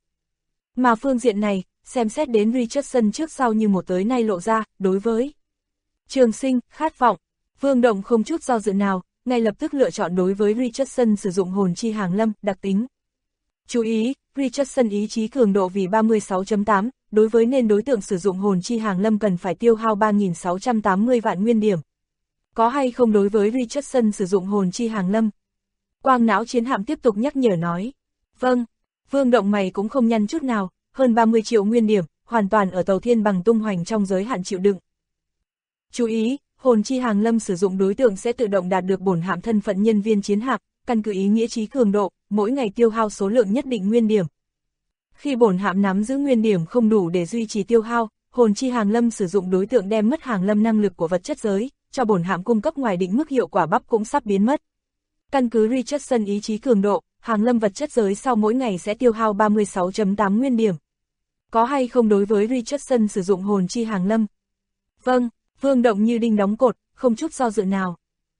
Mà phương diện này, xem xét đến Richardson trước sau như một tới nay lộ ra, đối với Trường Sinh, khát vọng, Vương Động không chút do dự nào, ngay lập tức lựa chọn đối với Richardson sử dụng hồn chi hàng lâm, đặc tính. Chú ý, Richardson ý chí cường độ vì 36.8, đối với nên đối tượng sử dụng hồn chi hàng lâm cần phải tiêu hao 3.680 vạn nguyên điểm. Có hay không đối với Richardson sử dụng hồn chi hàng lâm? Quang não chiến hạm tiếp tục nhắc nhở nói. Vâng, Vương Động mày cũng không nhăn chút nào, hơn 30 triệu nguyên điểm, hoàn toàn ở tàu thiên bằng tung hoành trong giới hạn chịu đựng. Chú ý, hồn chi hàng lâm sử dụng đối tượng sẽ tự động đạt được bổn hạm thân phận nhân viên chiến hạm, căn cứ ý nghĩa trí cường độ, mỗi ngày tiêu hao số lượng nhất định nguyên điểm. Khi bổn hạm nắm giữ nguyên điểm không đủ để duy trì tiêu hao, hồn chi hàng lâm sử dụng đối tượng đem mất hàng lâm năng lực của vật chất giới, cho bổn hạm cung cấp ngoài định mức hiệu quả bắp cũng sắp biến mất. Căn cứ Richardson ý chí cường độ, hàng lâm vật chất giới sau mỗi ngày sẽ tiêu hao 36.8 nguyên điểm. Có hay không đối với Richardson sử dụng hồn chi hàng lâm? Vâng, Vương Động như đinh đóng cột, không chút do dự nào.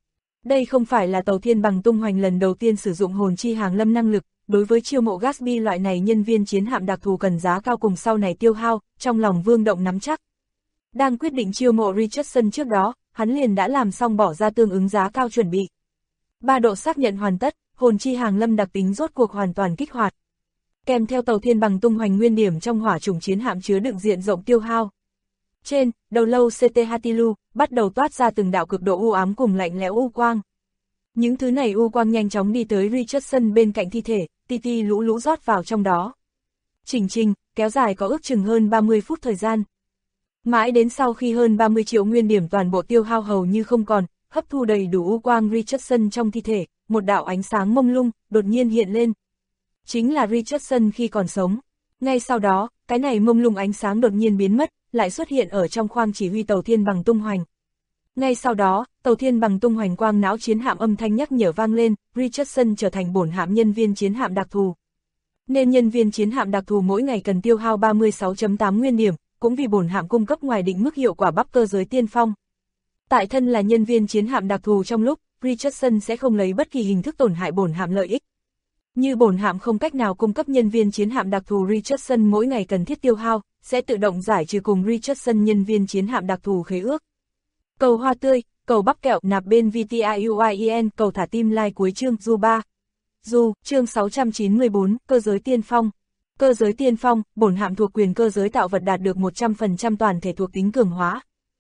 Đây không phải là tàu thiên bằng tung hoành lần đầu tiên sử dụng hồn chi hàng lâm năng lực, đối với chiêu mộ Gatsby loại này nhân viên chiến hạm đặc thù cần giá cao cùng sau này tiêu hao, trong lòng Vương Động nắm chắc. Đang quyết định chiêu mộ Richardson trước đó, hắn liền đã làm xong bỏ ra tương ứng giá cao chuẩn bị. 3 độ xác nhận hoàn tất, hồn chi hàng lâm đặc tính rốt cuộc hoàn toàn kích hoạt. Kèm theo tàu thiên bằng tung hoành nguyên điểm trong hỏa chủng chiến hạm chứa đựng diện rộng tiêu hao. Trên, đầu lâu CT Hatilu, bắt đầu toát ra từng đạo cực độ u ám cùng lạnh lẽo u quang. Những thứ này u quang nhanh chóng đi tới Richardson bên cạnh thi thể, ti ti lũ lũ rót vào trong đó. Trình trình, kéo dài có ước chừng hơn 30 phút thời gian. Mãi đến sau khi hơn 30 triệu nguyên điểm toàn bộ tiêu hao hầu như không còn, hấp thu đầy đủ u quang Richardson trong thi thể, một đạo ánh sáng mông lung, đột nhiên hiện lên. Chính là Richardson khi còn sống. Ngay sau đó, cái này mông lung ánh sáng đột nhiên biến mất, lại xuất hiện ở trong khoang chỉ huy tàu thiên bằng tung hoành. Ngay sau đó, tàu thiên bằng tung hoành quang não chiến hạm âm thanh nhắc nhở vang lên, Richardson trở thành bổn hạm nhân viên chiến hạm đặc thù. Nên nhân viên chiến hạm đặc thù mỗi ngày cần tiêu hao 36.8 nguyên điểm, cũng vì bổn hạm cung cấp ngoài định mức hiệu quả bắp cơ giới tiên phong. Tại thân là nhân viên chiến hạm đặc thù trong lúc, Richardson sẽ không lấy bất kỳ hình thức tổn hại bổn hạm lợi ích. Như bổn hạm không cách nào cung cấp nhân viên chiến hạm đặc thù Richardson mỗi ngày cần thiết tiêu hao, sẽ tự động giải trừ cùng Richardson nhân viên chiến hạm đặc thù khế ước. Cầu hoa tươi, cầu bắp kẹo nạp bên VTIUIEN, cầu thả tim like cuối chương Du 3. Du, chương 694, cơ giới tiên phong. Cơ giới tiên phong, bổn hạm thuộc quyền cơ giới tạo vật đạt được 100% toàn thể thuộc tính cường hóa.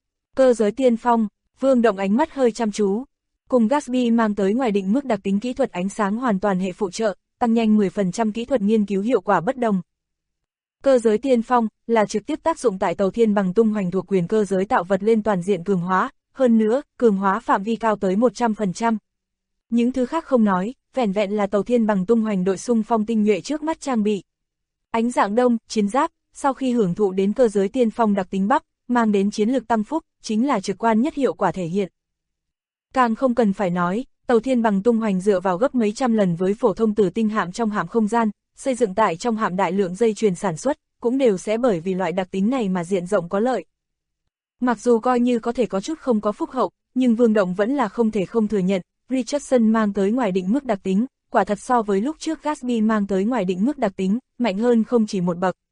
Cơ giới tiên phong, Vương Động ánh mắt hơi chăm chú. Cùng Gatsby mang tới ngoài định mức đặc tính kỹ thuật ánh sáng hoàn toàn hệ phụ trợ, tăng nhanh 10% kỹ thuật nghiên cứu hiệu quả bất đồng. Cơ giới tiên phong là trực tiếp tác dụng tại tàu thiên bằng tung hoành thuộc quyền cơ giới tạo vật lên toàn diện cường hóa, hơn nữa, cường hóa phạm vi cao tới 100%. Những thứ khác không nói, vẻn vẹn là tàu thiên bằng tung hoành đội xung phong tinh nhuệ trước mắt trang bị. Ánh dạng đông, chiến giáp, sau khi hưởng thụ đến cơ giới tiên phong đặc tính bắp, mang đến chiến lược tăng phúc, chính là trực quan nhất hiệu quả thể hiện. Càng không cần phải nói, tàu thiên bằng tung hoành dựa vào gấp mấy trăm lần với phổ thông tử tinh hạm trong hạm không gian, xây dựng tại trong hạm đại lượng dây chuyền sản xuất, cũng đều sẽ bởi vì loại đặc tính này mà diện rộng có lợi. Mặc dù coi như có thể có chút không có phúc hậu, nhưng Vương Động vẫn là không thể không thừa nhận, Richardson mang tới ngoài định mức đặc tính, quả thật so với lúc trước Gatsby mang tới ngoài định mức đặc tính, mạnh hơn không chỉ một bậc.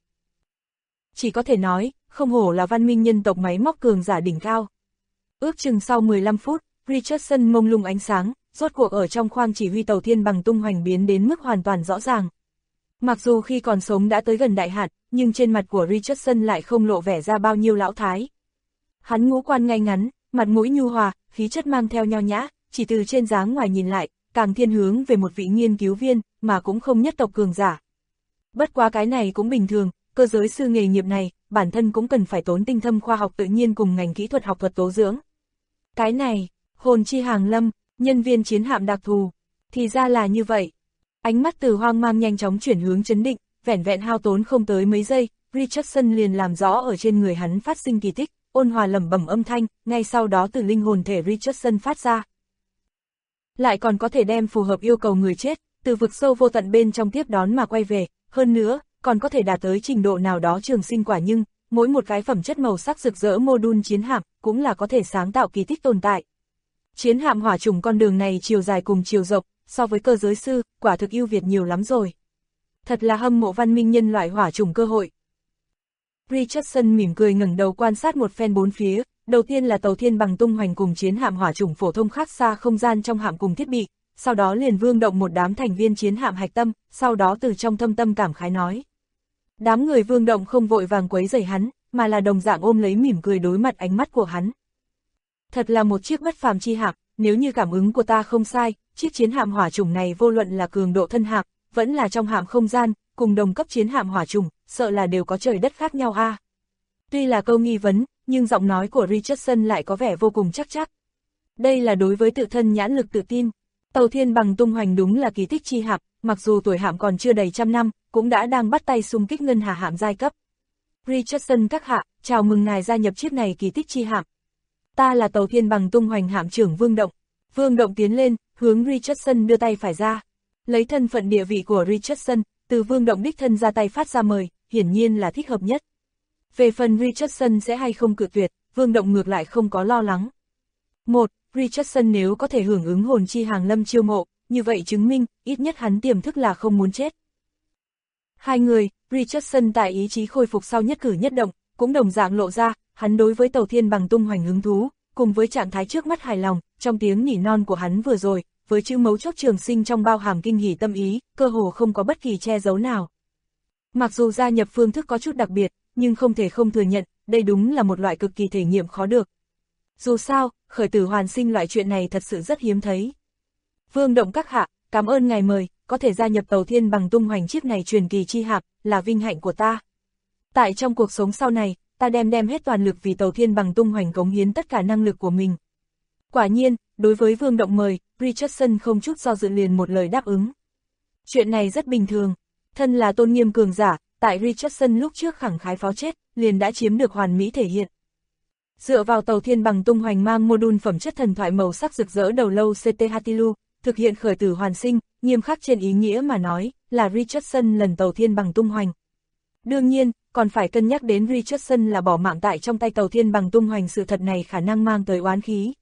Chỉ có thể nói, không hổ là văn minh nhân tộc máy móc cường giả đỉnh cao. Ước chừng sau 15 phút, Richardson mông lung ánh sáng, rốt cuộc ở trong khoang chỉ huy tàu thiên bằng tung hoành biến đến mức hoàn toàn rõ ràng. Mặc dù khi còn sống đã tới gần đại hạn, nhưng trên mặt của Richardson lại không lộ vẻ ra bao nhiêu lão thái. Hắn ngũ quan ngay ngắn, mặt mũi nhu hòa, khí chất mang theo nho nhã, chỉ từ trên dáng ngoài nhìn lại, càng thiên hướng về một vị nghiên cứu viên, mà cũng không nhất tộc cường giả. Bất quá cái này cũng bình thường, cơ giới sư nghề nghiệp này, bản thân cũng cần phải tốn tinh thâm khoa học tự nhiên cùng ngành kỹ thuật học thuật tố dưỡng. Cái này, hồn chi hàng lâm, nhân viên chiến hạm đặc thù, thì ra là như vậy. Ánh mắt từ hoang mang nhanh chóng chuyển hướng chấn định, vẻn vẹn hao tốn không tới mấy giây, Richardson liền làm rõ ở trên người hắn phát sinh kỳ tích, ôn hòa lẩm bẩm âm thanh, ngay sau đó từ linh hồn thể Richardson phát ra. Lại còn có thể đem phù hợp yêu cầu người chết, từ vực sâu vô tận bên trong tiếp đón mà quay về, hơn nữa, còn có thể đạt tới trình độ nào đó trường sinh quả, nhưng mỗi một cái phẩm chất màu sắc rực rỡ mô đun chiến hạm cũng là có thể sáng tạo kỳ tích tồn tại. Chiến hạm hỏa chủng con đường này chiều dài cùng chiều rộng, so với cơ giới sư, quả thực ưu việt nhiều lắm rồi. Thật là hâm mộ văn minh nhân loại hỏa chủng cơ hội. Richardson mỉm cười ngẩng đầu quan sát một phen bốn phía, đầu tiên là tàu thiên bằng tung hoành cùng chiến hạm hỏa chủng phổ thông khác xa không gian trong hạm cùng thiết bị, sau đó liền Vương Động một đám thành viên chiến hạm hạch tâm, sau đó từ trong thâm tâm cảm khái nói. Đám người Vương Động không vội vàng quấy rầy hắn, mà là đồng dạng ôm lấy mỉm cười đối mặt ánh mắt của hắn. Thật là một chiếc bất phàm chi hạm, nếu như cảm ứng của ta không sai, chiếc chiến hạm hỏa chủng này vô luận là cường độ thân hạm, vẫn là trong hạm không gian, cùng đồng cấp chiến hạm hỏa chủng, sợ là đều có trời đất khác nhau a. Tuy là câu nghi vấn, nhưng giọng nói của Richardson lại có vẻ vô cùng chắc chắc. Đây là đối với tự thân nhãn lực tự tin. Tàu thiên bằng tung hoành đúng là kỳ tích chi hạm, mặc dù tuổi hạm còn chưa đầy trăm năm, cũng đã đang bắt tay xung kích ngân hà hạm giai cấp. Richardson các hạ, chào mừng ngài gia nhập chiếc này kỳ tích chi hạm. Ta là tàu thiên bằng tung hoành hạm trưởng Vương Động. Vương Động tiến lên, hướng Richardson đưa tay phải ra. Lấy thân phận địa vị của Richardson, từ Vương Động đích thân ra tay phát ra mời, hiển nhiên là thích hợp nhất. Về phần Richardson sẽ hay không cự tuyệt, Vương Động ngược lại không có lo lắng. 1. Richardson nếu có thể hưởng ứng hồn chi hàng lâm chiêu mộ, như vậy chứng minh, ít nhất hắn tiềm thức là không muốn chết. Hai người, Richardson tại ý chí khôi phục sau nhất cử nhất động, cũng đồng dạng lộ ra, hắn đối với tàu thiên bằng tung hoành hứng thú, cùng với trạng thái trước mắt hài lòng, trong tiếng nỉ non của hắn vừa rồi, với chữ mấu chốt trường sinh trong bao hàm kinh hỉ tâm ý, cơ hồ không có bất kỳ che giấu nào. Mặc dù gia nhập phương thức có chút đặc biệt, nhưng không thể không thừa nhận, đây đúng là một loại cực kỳ thể nghiệm khó được. Dù sao, khởi tử hoàn sinh loại chuyện này thật sự rất hiếm thấy. Vương Động các hạ, cảm ơn ngài mời, có thể gia nhập tàu thiên bằng tung hoành chiếc này truyền kỳ chi hạm, là vinh hạnh của ta. Tại trong cuộc sống sau này, ta đem hết toàn lực vì tàu thiên bằng tung hoành cống hiến tất cả năng lực của mình. Quả nhiên, đối với Vương Động mời, Richardson không chút do dự liền một lời đáp ứng. Chuyện này rất bình thường, thân là tôn nghiêm cường giả, tại Richardson lúc trước khẳng khái phó chết, liền đã chiếm được hoàn mỹ thể hiện. Dựa vào tàu thiên bằng tung hoành mang mô đun phẩm chất thần thoại màu sắc rực rỡ đầu lâu CT Hatilu, thực hiện khởi tử hoàn sinh, nghiêm khắc trên ý nghĩa mà nói, là Richardson lần tàu thiên bằng tung hoành. Đương nhiên, còn phải cân nhắc đến Richardson là bỏ mạng tại trong tay tàu thiên bằng tung hoành, sự thật này khả năng mang tới oán khí.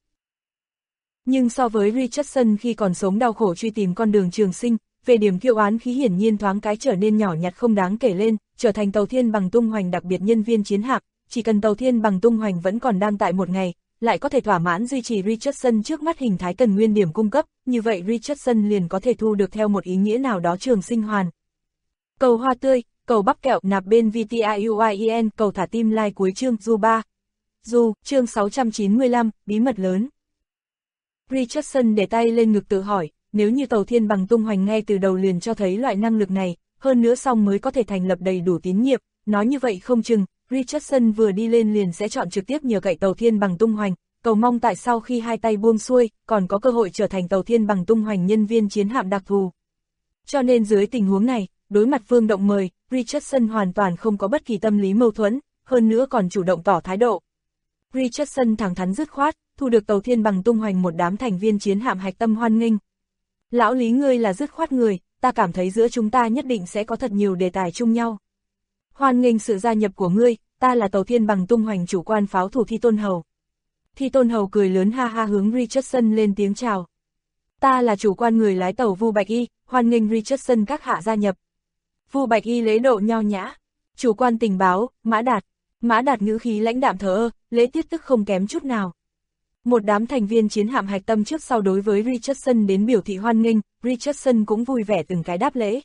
Nhưng so với Richardson khi còn sống đau khổ truy tìm con đường trường sinh, về điểm kiêu oán khí hiển nhiên thoáng cái trở nên nhỏ nhặt không đáng kể lên, trở thành tàu thiên bằng tung hoành đặc biệt nhân viên chiến hạm, chỉ cần tàu thiên bằng tung hoành vẫn còn đang tại một ngày, lại có thể thỏa mãn duy trì Richardson trước mắt hình thái cần nguyên điểm cung cấp, như vậy Richardson liền có thể thu được theo một ý nghĩa nào đó trường sinh hoàn. Cầu hoa tươi, cầu bắp kẹo nạp bên VTIUIEN, cầu thả tim like cuối chương Du 3. Du, chương 695, bí mật lớn. Richardson để tay lên ngực tự hỏi, nếu như tàu thiên bằng tung hoành ngay từ đầu liền cho thấy loại năng lực này, hơn nữa xong mới có thể thành lập đầy đủ tín nhiệm, nói như vậy không chừng, Richardson vừa đi lên liền sẽ chọn trực tiếp nhờ cậy tàu thiên bằng tung hoành, cầu mong tại sau khi hai tay buông xuôi, còn có cơ hội trở thành tàu thiên bằng tung hoành nhân viên chiến hạm đặc thù. Cho nên dưới tình huống này, đối mặt Vương Động mời, Richardson hoàn toàn không có bất kỳ tâm lý mâu thuẫn, hơn nữa còn chủ động tỏ thái độ. Richardson thẳng thắn dứt khoát, thu được tàu thiên bằng tung hoành một đám thành viên chiến hạm hạch tâm hoan nghênh. Lão Lý ngươi là dứt khoát người, ta cảm thấy giữa chúng ta nhất định sẽ có thật nhiều đề tài chung nhau. Hoan nghênh sự gia nhập của ngươi, ta là tàu thiên bằng tung hoành chủ quan pháo thủ Thi Tôn Hầu. Thi Tôn Hầu cười lớn ha ha hướng Richardson lên tiếng chào. Ta là chủ quan người lái tàu Vu Bạch Y, hoan nghênh Richardson các hạ gia nhập. Vu Bạch Y lễ độ nho nhã. Chủ quan tình báo, Mã Đạt. Mã Đạt ngữ khí lãnh đạm thờ ơ, lễ tiết tức không kém chút nào. Một đám thành viên chiến hạm hạch tâm trước sau đối với Richardson đến biểu thị hoan nghênh, Richardson cũng vui vẻ từng cái đáp lễ.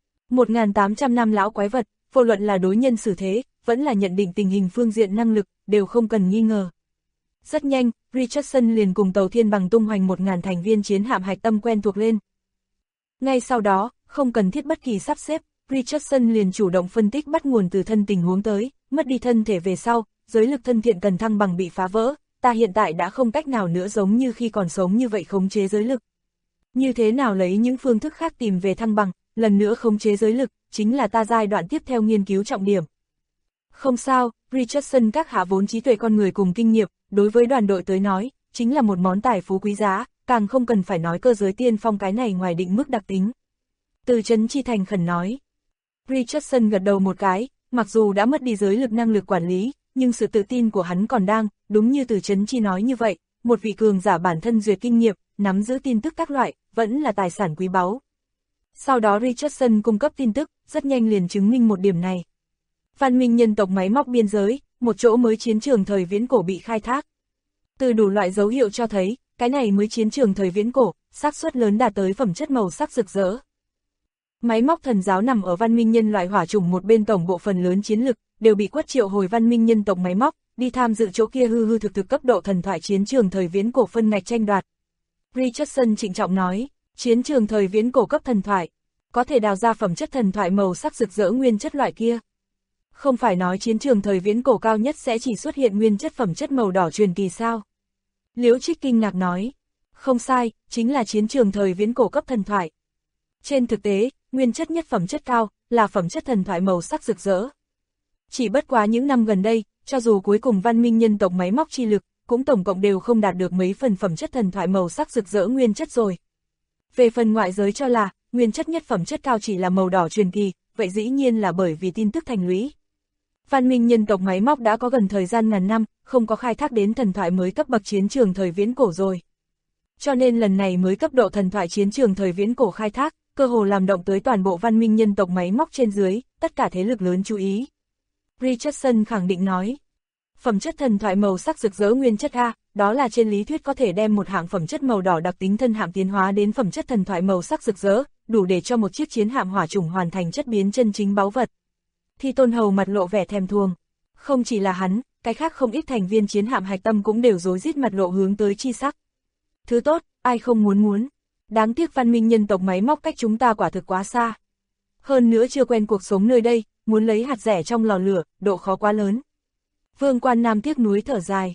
1.800 năm lão quái vật, vô luận là đối nhân xử thế, vẫn là nhận định tình hình phương diện năng lực, đều không cần nghi ngờ. Rất nhanh, Richardson liền cùng tàu thiên bằng tung hoành 1.000 thành viên chiến hạm hạch tâm quen thuộc lên. Ngay sau đó, không cần thiết bất kỳ sắp xếp, Richardson liền chủ động phân tích bắt nguồn từ thân tình huống tới, mất đi thân thể về sau, giới lực thân thiện cần thăng bằng bị phá vỡ, ta hiện tại đã không cách nào nữa giống như khi còn sống như vậy khống chế giới lực. Như thế nào lấy những phương thức khác tìm về thăng bằng, lần nữa khống chế giới lực, chính là ta giai đoạn tiếp theo nghiên cứu trọng điểm. Không sao, Richardson các hạ vốn trí tuệ con người cùng kinh nghiệm, đối với đoàn đội tới nói, chính là một món tài phú quý giá, càng không cần phải nói cơ giới tiên phong cái này ngoài định mức đặc tính. Từ Trấn Chi thành khẩn nói. Richardson gật đầu một cái, mặc dù đã mất đi giới lực năng lực quản lý, nhưng sự tự tin của hắn còn đang, đúng như Từ Trấn Chi nói như vậy, một vị cường giả bản thân duyệt kinh nghiệm, nắm giữ tin tức các loại, vẫn là tài sản quý báu. Sau đó Richardson cung cấp tin tức, rất nhanh liền chứng minh một điểm này. Văn minh nhân tộc máy móc biên giới, một chỗ mới chiến trường thời viễn cổ bị khai thác. Từ đủ loại dấu hiệu cho thấy, cái này mới chiến trường thời viễn cổ, xác suất lớn đạt tới phẩm chất màu sắc rực rỡ. Máy móc thần giáo nằm ở văn minh nhân loại hỏa chủng một bên tổng bộ phần lớn chiến lực, đều bị quất triệu hồi văn minh nhân tộc máy móc, đi tham dự chỗ kia hư hư thực thực cấp độ thần thoại chiến trường thời viễn cổ phân ngạch tranh đoạt. Richardson trịnh trọng nói, chiến trường thời viễn cổ cấp thần thoại, có thể đào ra phẩm chất thần thoại màu sắc rực rỡ nguyên chất loại kia. Không phải nói chiến trường thời viễn cổ cao nhất sẽ chỉ xuất hiện nguyên chất phẩm chất màu đỏ truyền kỳ sao? Liễu Trích kinh ngạc nói, không sai, chính là chiến trường thời viễn cổ cấp thần thoại. Trên thực tế, nguyên chất nhất phẩm chất cao, là phẩm chất thần thoại màu sắc rực rỡ. Chỉ bất quá những năm gần đây, cho dù cuối cùng văn minh nhân tộc máy móc chi lực, cũng tổng cộng đều không đạt được mấy phần phẩm chất thần thoại màu sắc rực rỡ nguyên chất rồi. Về phần ngoại giới cho là, nguyên chất nhất phẩm chất cao chỉ là màu đỏ truyền kỳ, vậy dĩ nhiên là bởi vì tin tức thành lũy. Văn minh nhân tộc máy móc đã có gần thời gian ngàn năm, không có khai thác đến thần thoại mới cấp bậc chiến trường thời viễn cổ rồi. Cho nên lần này mới cấp độ thần thoại chiến trường thời viễn cổ khai thác, cơ hồ làm động tới toàn bộ văn minh nhân tộc máy móc trên dưới, tất cả thế lực lớn chú ý. Richardson khẳng định nói, phẩm chất thần thoại màu sắc rực rỡ nguyên chất A, đó là trên lý thuyết có thể đem một hạng phẩm chất màu đỏ đặc tính thân hạm tiến hóa đến phẩm chất thần thoại màu sắc rực rỡ, đủ để cho một chiếc chiến hạm hỏa chủng hoàn thành chất biến chân chính báu vật. Thi Tôn Hầu mặt lộ vẻ thèm thuồng. Không chỉ là hắn, cái khác không ít thành viên chiến hạm hạch tâm cũng đều rối rít mặt lộ hướng tới chi sắc. Thứ tốt, ai không muốn. Đáng tiếc văn minh nhân tộc máy móc cách chúng ta quả thực quá xa. Hơn nữa chưa quen cuộc sống nơi đây, muốn lấy hạt rẻ trong lò lửa, độ khó quá lớn. Vương Quan Nam tiếc nuối thở dài.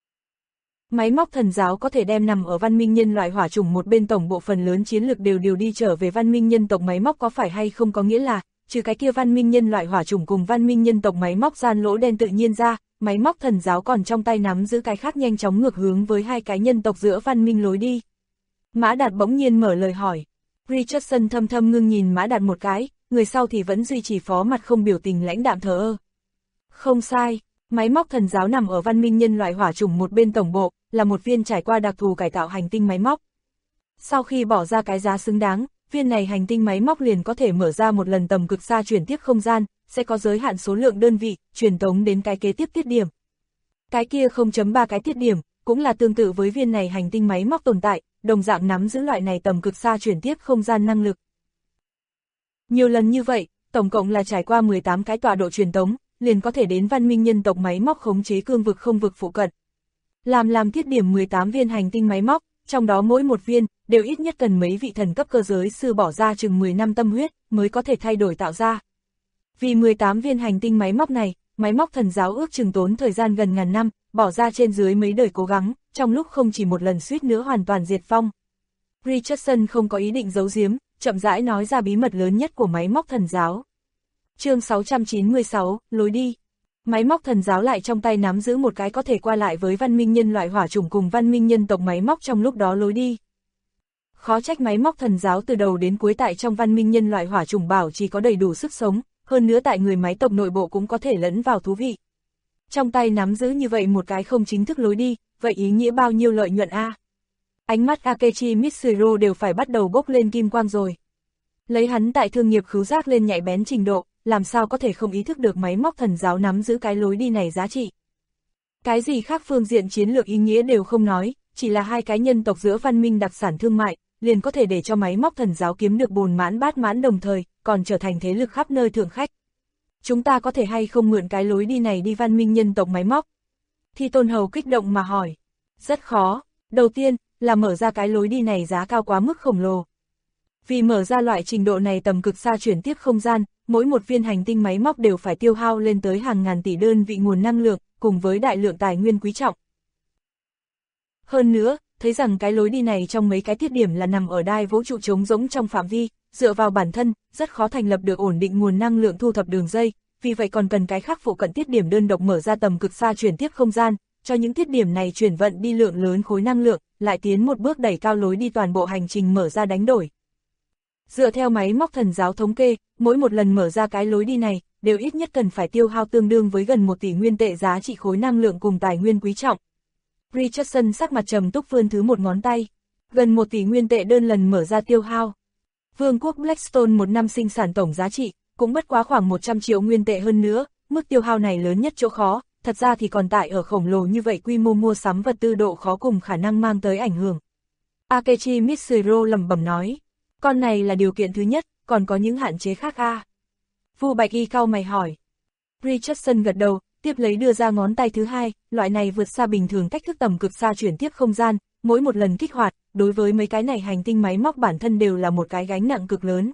Máy móc thần giáo có thể đem nằm ở văn minh nhân loại hỏa chủng một bên tổng bộ phần lớn chiến lực đều đi trở về văn minh nhân tộc máy móc có phải hay không có nghĩa là, trừ cái kia văn minh nhân loại hỏa chủng cùng văn minh nhân tộc máy móc gian lỗ đen tự nhiên ra, máy móc thần giáo còn trong tay nắm giữ cái khác nhanh chóng ngược hướng với hai cái nhân tộc giữa văn minh lối đi. Mã Đạt bỗng nhiên mở lời hỏi. Richardson thâm thâm ngưng nhìn Mã Đạt một cái, người sau thì vẫn duy trì phó mặt không biểu tình lãnh đạm thờ ơ. Không sai, máy móc thần giáo nằm ở văn minh nhân loại hỏa chủng một bên tổng bộ, là một viên trải qua đặc thù cải tạo hành tinh máy móc. Sau khi bỏ ra cái giá xứng đáng, viên này hành tinh máy móc liền có thể mở ra một lần tầm cực xa chuyển tiếp không gian, sẽ có giới hạn số lượng đơn vị, truyền tống đến cái kế tiếp tiết điểm. Cái kia 0.3 cái tiết điểm, cũng là tương tự với viên này hành tinh máy móc tồn tại, đồng dạng nắm giữ loại này tầm cực xa chuyển tiếp không gian năng lực. Nhiều lần như vậy, tổng cộng là trải qua 18 cái tọa độ truyền tống, liền có thể đến văn minh nhân tộc máy móc khống chế cương vực không vực phụ cận. Làm tiết điểm 18 viên hành tinh máy móc, trong đó mỗi một viên, đều ít nhất cần mấy vị thần cấp cơ giới sư bỏ ra chừng 10 năm tâm huyết, mới có thể thay đổi tạo ra. Vì 18 viên hành tinh máy móc này, máy móc thần giáo ước chừng tốn thời gian gần ngàn năm, bỏ ra trên dưới mấy đời cố gắng, trong lúc không chỉ một lần suýt nữa hoàn toàn diệt vong. Richardson không có ý định giấu giếm, chậm rãi nói ra bí mật lớn nhất của máy móc thần giáo. Chương 696, lối đi. Máy móc thần giáo lại trong tay nắm giữ một cái có thể qua lại với văn minh nhân loại hỏa chủng cùng văn minh nhân tộc máy móc trong lúc đó lối đi. Khó trách máy móc thần giáo từ đầu đến cuối tại trong văn minh nhân loại hỏa chủng bảo chỉ có đầy đủ sức sống, hơn nữa tại người máy tộc nội bộ cũng có thể lẫn vào thú vị. Trong tay nắm giữ như vậy một cái không chính thức lối đi, vậy ý nghĩa bao nhiêu lợi nhuận a? Ánh mắt Akechi Mitsuru đều phải bắt đầu bốc lên kim quang rồi. Lấy hắn tại thương nghiệp khứu giác lên nhạy bén trình độ, làm sao có thể không ý thức được máy móc thần giáo nắm giữ cái lối đi này giá trị. Cái gì khác phương diện chiến lược ý nghĩa đều không nói, chỉ là hai cái nhân tộc giữa văn minh đặc sản thương mại, liền có thể để cho máy móc thần giáo kiếm được bồn mãn bát mãn đồng thời, còn trở thành thế lực khắp nơi thượng khách. Chúng ta có thể hay không mượn cái lối đi này đi văn minh nhân tộc máy móc? Thi Tôn Hầu kích động mà hỏi. Rất khó, đầu tiên, là mở ra cái lối đi này giá cao quá mức khổng lồ. Vì mở ra loại trình độ này tầm cực xa chuyển tiếp không gian, mỗi một viên hành tinh máy móc đều phải tiêu hao lên tới hàng ngàn tỷ đơn vị nguồn năng lượng, cùng với đại lượng tài nguyên quý trọng. Hơn nữa, thấy rằng cái lối đi này trong mấy cái tiết điểm là nằm ở đai vũ trụ trống rỗng trong phạm vi, dựa vào bản thân, rất khó thành lập được ổn định nguồn năng lượng thu thập đường dây, vì vậy còn cần cái khác phụ cận tiết điểm đơn độc mở ra tầm cực xa chuyển tiếp không gian, cho những tiết điểm này chuyển vận đi lượng lớn khối năng lượng, lại tiến một bước đẩy cao lối đi toàn bộ hành trình mở ra đánh đổi. Dựa theo máy móc thần giáo thống kê, mỗi một lần mở ra cái lối đi này, đều ít nhất cần phải tiêu hao tương đương với gần 1 tỷ nguyên tệ giá trị khối năng lượng cùng tài nguyên quý trọng. Richardson sắc mặt trầm túc vươn thứ một ngón tay. Gần 1 tỷ nguyên tệ đơn lần mở ra tiêu hao. Vương quốc Blackstone một năm sinh sản tổng giá trị, cũng bất quá khoảng 100 triệu nguyên tệ hơn nữa, mức tiêu hao này lớn nhất chỗ khó, thật ra thì còn tại ở khổng lồ như vậy quy mô mua sắm vật tư độ khó cùng khả năng mang tới ảnh hưởng. Akechi Mitsuru lẩm bẩm nói, con này là điều kiện thứ nhất, còn có những hạn chế khác a? Vu Bạch Y cau mày hỏi. Richardson gật đầu, tiếp lấy đưa ra ngón tay thứ hai, loại này vượt xa bình thường cách thức tầm cực xa chuyển tiếp không gian, mỗi một lần kích hoạt, đối với mấy cái này hành tinh máy móc bản thân đều là một cái gánh nặng cực lớn.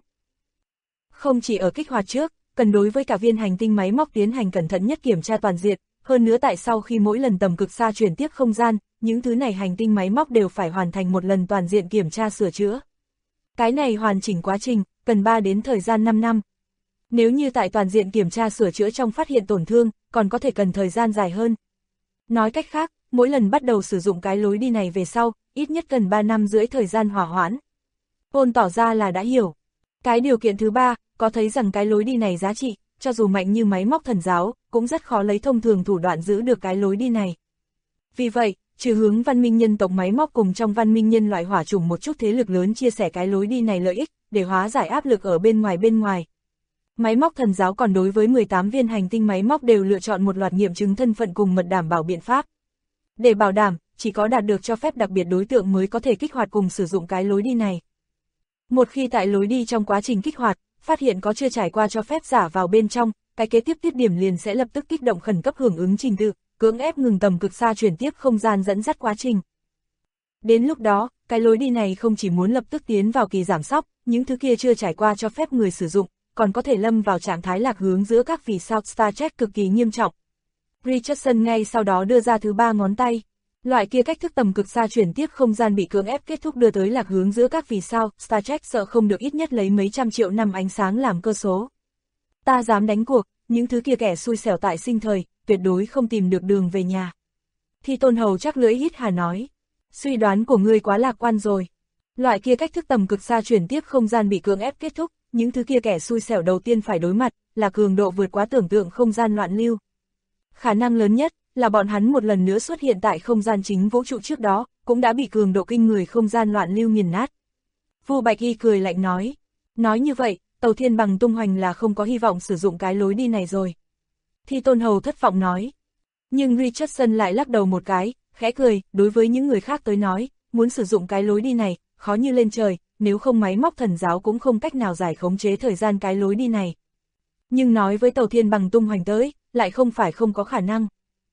Không chỉ ở kích hoạt trước, cần đối với cả viên hành tinh máy móc tiến hành cẩn thận nhất kiểm tra toàn diện, hơn nữa tại sau khi mỗi lần tầm cực xa chuyển tiếp không gian, những thứ này hành tinh máy móc đều phải hoàn thành một lần toàn diện kiểm tra sửa chữa. Cái này hoàn chỉnh quá trình, cần 3 đến thời gian 5 năm. Nếu như tại toàn diện kiểm tra sửa chữa trong phát hiện tổn thương, còn có thể cần thời gian dài hơn. Nói cách khác, mỗi lần bắt đầu sử dụng cái lối đi này về sau, ít nhất cần 3 năm rưỡi thời gian hỏa hoãn. Ôn tỏ ra là đã hiểu. Cái điều kiện thứ ba, có thấy rằng cái lối đi này giá trị, cho dù mạnh như máy móc thần giáo, cũng rất khó lấy thông thường thủ đoạn giữ được cái lối đi này. Vì vậy, trừ hướng văn minh nhân tộc máy móc cùng trong văn minh nhân loại hỏa chủng một chút thế lực lớn chia sẻ cái lối đi này lợi ích, để hóa giải áp lực ở bên ngoài. Máy móc thần giáo còn đối với 18 viên hành tinh máy móc đều lựa chọn một loạt nghiệm chứng thân phận cùng mật đảm bảo biện pháp. Để bảo đảm, chỉ có đạt được cho phép đặc biệt đối tượng mới có thể kích hoạt cùng sử dụng cái lối đi này. Một khi tại lối đi trong quá trình kích hoạt, phát hiện có chưa trải qua cho phép giả vào bên trong, cái kế tiếp tiết điểm liền sẽ lập tức kích động khẩn cấp hưởng ứng trình tự, cưỡng ép ngừng tầm cực xa chuyển tiếp không gian dẫn dắt quá trình. Đến lúc đó, cái lối đi này không chỉ muốn lập tức tiến vào kỳ giảm sóc, những thứ kia chưa trải qua cho phép người sử dụng, còn có thể lâm vào trạng thái lạc hướng giữa các vì sao Star Trek cực kỳ nghiêm trọng. Richardson ngay sau đó đưa ra thứ ba ngón tay. Loại kia cách thức tầm cực xa chuyển tiếp không gian bị cưỡng ép kết thúc đưa tới lạc hướng giữa các vì sao Star Trek sợ không được ít nhất lấy mấy trăm triệu năm ánh sáng làm cơ số. Ta dám đánh cuộc, những thứ kia kẻ xui xẻo tại sinh thời, tuyệt đối không tìm được đường về nhà. Thi Tôn Hầu chắc lưỡi hít hà nói. Suy đoán của ngươi quá lạc quan rồi. Loại kia cách thức tầm cực xa chuyển tiếp không gian bị cưỡng ép kết thúc, những thứ kia kẻ xui xẻo đầu tiên phải đối mặt, là cường độ vượt quá tưởng tượng không gian loạn lưu. Khả năng lớn nhất, là bọn hắn một lần nữa xuất hiện tại không gian chính vũ trụ trước đó, cũng đã bị cường độ kinh người không gian loạn lưu nghiền nát. Vu Bạch Y cười lạnh nói. Nói như vậy, Tàu Thiên Bằng tung hoành là không có hy vọng sử dụng cái lối đi này rồi. Thi Tôn Hầu thất vọng nói. Nhưng Richardson lại lắc đầu một cái, khẽ cười, đối với những người khác tới nói, muốn sử dụng cái lối đi này, khó như lên trời, nếu không máy móc thần giáo cũng không cách nào giải khống chế thời gian cái lối đi này. Nhưng nói với Tàu Thiên Bằng tung hoành tới, lại không phải không có khả năng.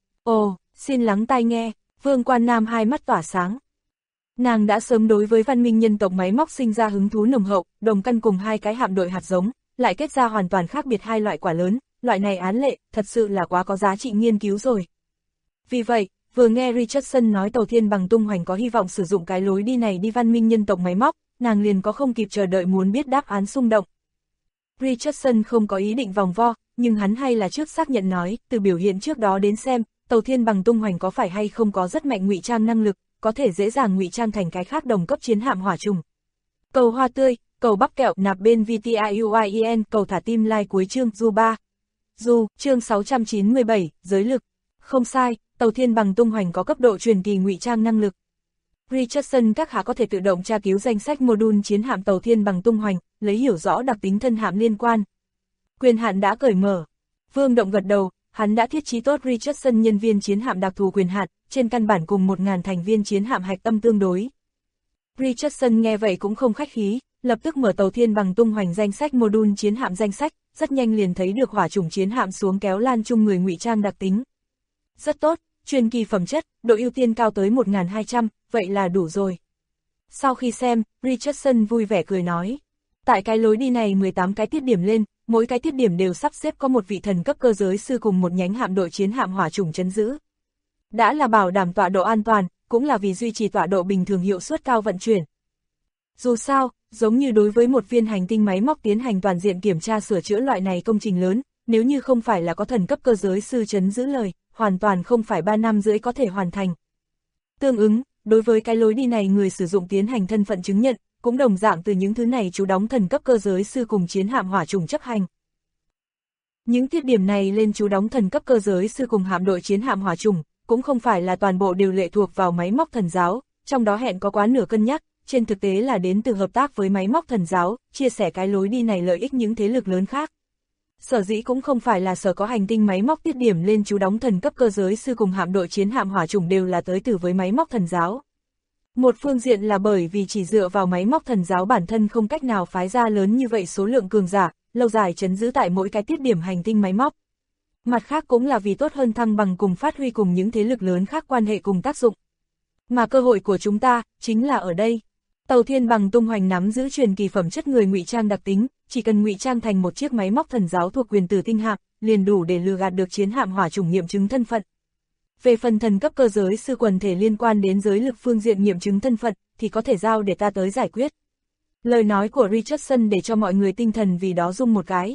Ồ, xin lắng tai nghe, Vương Quan Nam hai mắt tỏa sáng. Nàng đã sớm đối với văn minh nhân tộc máy móc sinh ra hứng thú nồng hậu, đồng căn cùng hai cái hạm đội hạt giống, lại kết ra hoàn toàn khác biệt hai loại quả lớn, loại này án lệ, thật sự là quá có giá trị nghiên cứu rồi. Vì vậy, Vừa nghe Richardson nói Tàu Thiên Bằng tung hoành có hy vọng sử dụng cái lối đi này đi văn minh nhân tộc máy móc, nàng liền có không kịp chờ đợi muốn biết đáp án xung động. Richardson không có ý định vòng vo, nhưng hắn hay là trước xác nhận nói, từ biểu hiện trước đó đến xem, Tàu Thiên Bằng tung hoành có phải hay không có rất mạnh ngụy trang năng lực, có thể dễ dàng ngụy trang thành cái khác đồng cấp chiến hạm hỏa trùng. Cầu hoa tươi, cầu bắp kẹo nạp bên VTIUIEN, cầu thả tim like cuối chương Du 3. Du, chương 697, giới lực. Không sai, Tàu Thiên Bằng tung hoành có cấp độ truyền kỳ ngụy trang năng lực. Richardson các hạ có thể tự động tra cứu danh sách module chiến hạm Tàu Thiên Bằng tung hoành, lấy hiểu rõ đặc tính thân hạm liên quan. Quyền hạn đã cởi mở. Vương Động gật đầu, hắn đã thiết trí tốt Richardson nhân viên chiến hạm đặc thù quyền hạn, trên căn bản cùng 1000 thành viên chiến hạm hạch tâm tương đối. Richardson nghe vậy cũng không khách khí, lập tức mở Tàu Thiên Bằng tung hoành danh sách module chiến hạm danh sách, rất nhanh liền thấy được hỏa chủng chiến hạm xuống kéo lan chung người ngụy trang đặc tính. Rất tốt, truyền kỳ phẩm chất, độ ưu tiên cao tới 1200, vậy là đủ rồi. Sau khi xem, Richardson vui vẻ cười nói. Tại cái lối đi này 18 cái tiết điểm lên, mỗi cái tiết điểm đều sắp xếp có một vị thần cấp cơ giới sư cùng một nhánh hạm đội chiến hạm hỏa chủng trấn giữ. Đã là bảo đảm tọa độ an toàn, cũng là vì duy trì tọa độ bình thường hiệu suất cao vận chuyển. Dù sao, giống như đối với một viên hành tinh máy móc tiến hành toàn diện kiểm tra sửa chữa loại này công trình lớn, nếu như không phải là có thần cấp cơ giới sư trấn giữ lời, hoàn toàn không phải 3 năm rưỡi có thể hoàn thành. Tương ứng, đối với cái lối đi này người sử dụng tiến hành thân phận chứng nhận, cũng đồng dạng từ những thứ này chú đóng thần cấp cơ giới sư cùng chiến hạm hỏa chủng chấp hành. Những tiết điểm này lên chú đóng thần cấp cơ giới sư cùng hạm đội chiến hạm hỏa chủng, cũng không phải là toàn bộ đều lệ thuộc vào máy móc thần giáo, trong đó hẹn có quá nửa cân nhắc, trên thực tế là đến từ hợp tác với máy móc thần giáo, chia sẻ cái lối đi này lợi ích những thế lực lớn khác. Sở dĩ cũng không phải là sở có hành tinh máy móc tiết điểm lên chú đóng thần cấp cơ giới sư cùng hạm đội chiến hạm hỏa chủng đều là tới từ với máy móc thần giáo. Một phương diện là bởi vì chỉ dựa vào máy móc thần giáo bản thân không cách nào phái ra lớn như vậy số lượng cường giả, lâu dài trấn giữ tại mỗi cái tiết điểm hành tinh máy móc. Mặt khác cũng là vì tốt hơn thăng bằng cùng phát huy cùng những thế lực lớn khác quan hệ cùng tác dụng. Mà cơ hội của chúng ta, chính là ở đây. Tàu Thiên Bằng tung hoành nắm giữ truyền kỳ phẩm chất người ngụy trang đặc tính, chỉ cần ngụy trang thành một chiếc máy móc thần giáo thuộc quyền tử tinh hạm, liền đủ để lừa gạt được chiến hạm hỏa chủng nghiệm chứng thân phận. Về phần thần cấp cơ giới sư quần thể liên quan đến giới lực phương diện nghiệm chứng thân phận, thì có thể giao để ta tới giải quyết. Lời nói của Richardson để cho mọi người tinh thần vì đó rung một cái.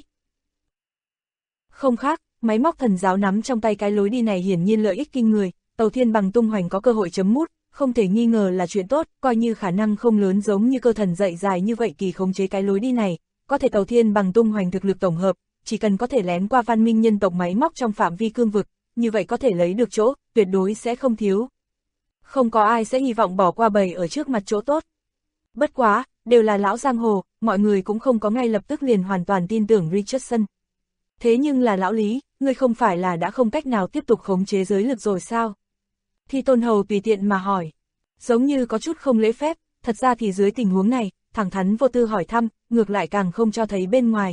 Không khác, máy móc thần giáo nắm trong tay cái lối đi này hiển nhiên lợi ích kinh người, Tàu Thiên Bằng tung hoành có cơ hội chấm mút, không thể nghi ngờ là chuyện tốt, coi như khả năng không lớn giống như cơ thần dạy dài như vậy kỳ khống chế cái lối đi này, có thể Tàu Thiên Bằng tung hoành thực lực tổng hợp, chỉ cần có thể lén qua văn minh nhân tộc máy móc trong phạm vi cương vực, như vậy có thể lấy được chỗ, tuyệt đối sẽ không thiếu. Không có ai sẽ hy vọng bỏ qua bầy ở trước mặt chỗ tốt. Bất quá, đều là lão giang hồ, mọi người cũng không có ngay lập tức liền hoàn toàn tin tưởng Richardson. Thế nhưng là lão Lý, ngươi không phải là đã không cách nào tiếp tục khống chế giới lực rồi sao? Thì Tôn Hầu tùy tiện mà hỏi. Giống như có chút không lễ phép, thật ra thì dưới tình huống này, thẳng thắn vô tư hỏi thăm, ngược lại càng không cho thấy bên ngoài.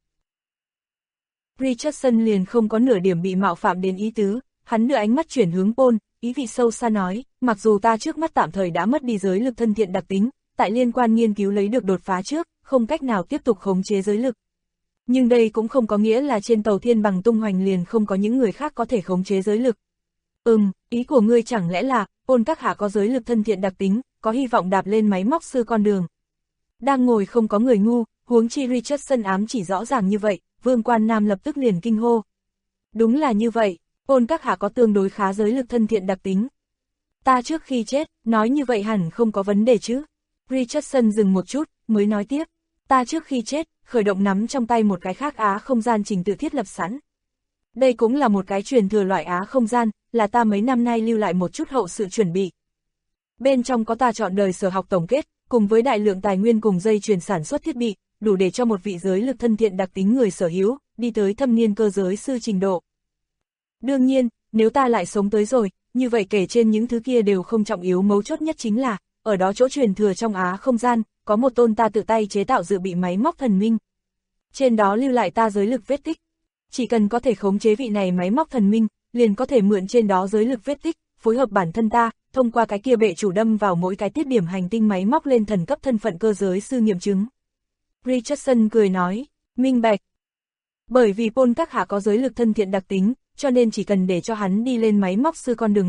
Richardson liền không có nửa điểm bị mạo phạm đến ý tứ, hắn đưa ánh mắt chuyển hướng Paul, ý vị sâu xa nói, mặc dù ta trước mắt tạm thời đã mất đi giới lực thân thiện đặc tính, tại liên quan nghiên cứu lấy được đột phá trước, không cách nào tiếp tục khống chế giới lực. Nhưng đây cũng không có nghĩa là trên Tàu Thiên Bằng tung hoành liền không có những người khác có thể khống chế giới lực. Ý của ngươi chẳng lẽ là, Paul các hạ có giới lực thân thiện đặc tính, có hy vọng đạp lên máy móc sư con đường. Đang ngồi không có người ngu, huống chi Richardson ám chỉ rõ ràng như vậy, Vương Quan Nam lập tức liền kinh hô. Đúng là như vậy, Paul các hạ có tương đối khá giới lực thân thiện đặc tính. Ta trước khi chết, nói như vậy hẳn không có vấn đề chứ. Richardson dừng một chút, mới nói tiếp. Ta trước khi chết, khởi động nắm trong tay một cái khác á không gian trình tự thiết lập sẵn. Đây cũng là một cái truyền thừa loại á không gian, là ta mấy năm nay lưu lại một chút hậu sự chuẩn bị. Bên trong có ta chọn đời sở học tổng kết, cùng với đại lượng tài nguyên cùng dây chuyền sản xuất thiết bị, đủ để cho một vị giới lực thân thiện đặc tính người sở hữu, đi tới thâm niên cơ giới sư trình độ. Đương nhiên, nếu ta lại sống tới rồi, như vậy kể trên những thứ kia đều không trọng yếu, mấu chốt nhất chính là, ở đó chỗ truyền thừa trong á không gian, có một tôn ta tự tay chế tạo dự bị máy móc thần minh. Trên đó lưu lại ta giới lực vết tích. Chỉ cần có thể khống chế vị này máy móc thần minh, liền có thể mượn trên đó giới lực vết tích, phối hợp bản thân ta, thông qua cái kia bệ chủ đâm vào mỗi cái tiết điểm hành tinh máy móc lên thần cấp thân phận cơ giới sư nghiệm chứng. Richardson cười nói, minh bạch. Bởi vì Paul các hạ có giới lực thân thiện đặc tính, cho nên chỉ cần để cho hắn đi lên máy móc sư con đường này,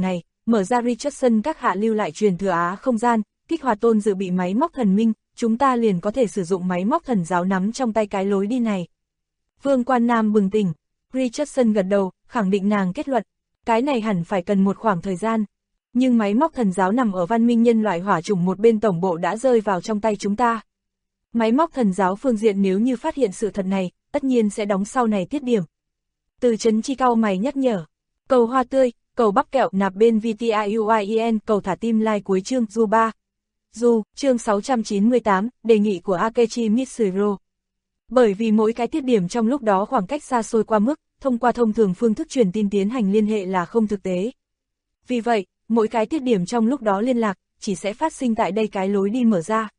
mở ra Richardson các hạ lưu lại truyền thừa Á không gian, kích hoạt tôn dự bị máy móc thần minh, chúng ta liền có thể sử dụng máy móc thần giáo nắm trong tay cái lối đi này. Vương Quan Nam bừng tỉnh, Richardson gật đầu, khẳng định nàng kết luận, cái này hẳn phải cần một khoảng thời gian. Nhưng máy móc thần giáo nằm ở văn minh nhân loại hỏa chủng một bên tổng bộ đã rơi vào trong tay chúng ta. Máy móc thần giáo phương diện nếu như phát hiện sự thật này, tất nhiên sẽ đóng sau này tiết điểm. Từ Trấn Chi cau mày nhắc nhở, cầu hoa tươi, cầu bắp kẹo nạp bên VTIUIEN, cầu thả tim like cuối chương Du 3. Du, chương 698, đề nghị của Akechi Mitsuru. Bởi vì mỗi cái tiết điểm trong lúc đó khoảng cách xa xôi qua mức, thông qua thông thường phương thức truyền tin tiến hành liên hệ là không thực tế. Vì vậy, mỗi cái tiết điểm trong lúc đó liên lạc, chỉ sẽ phát sinh tại đây cái lối đi mở ra.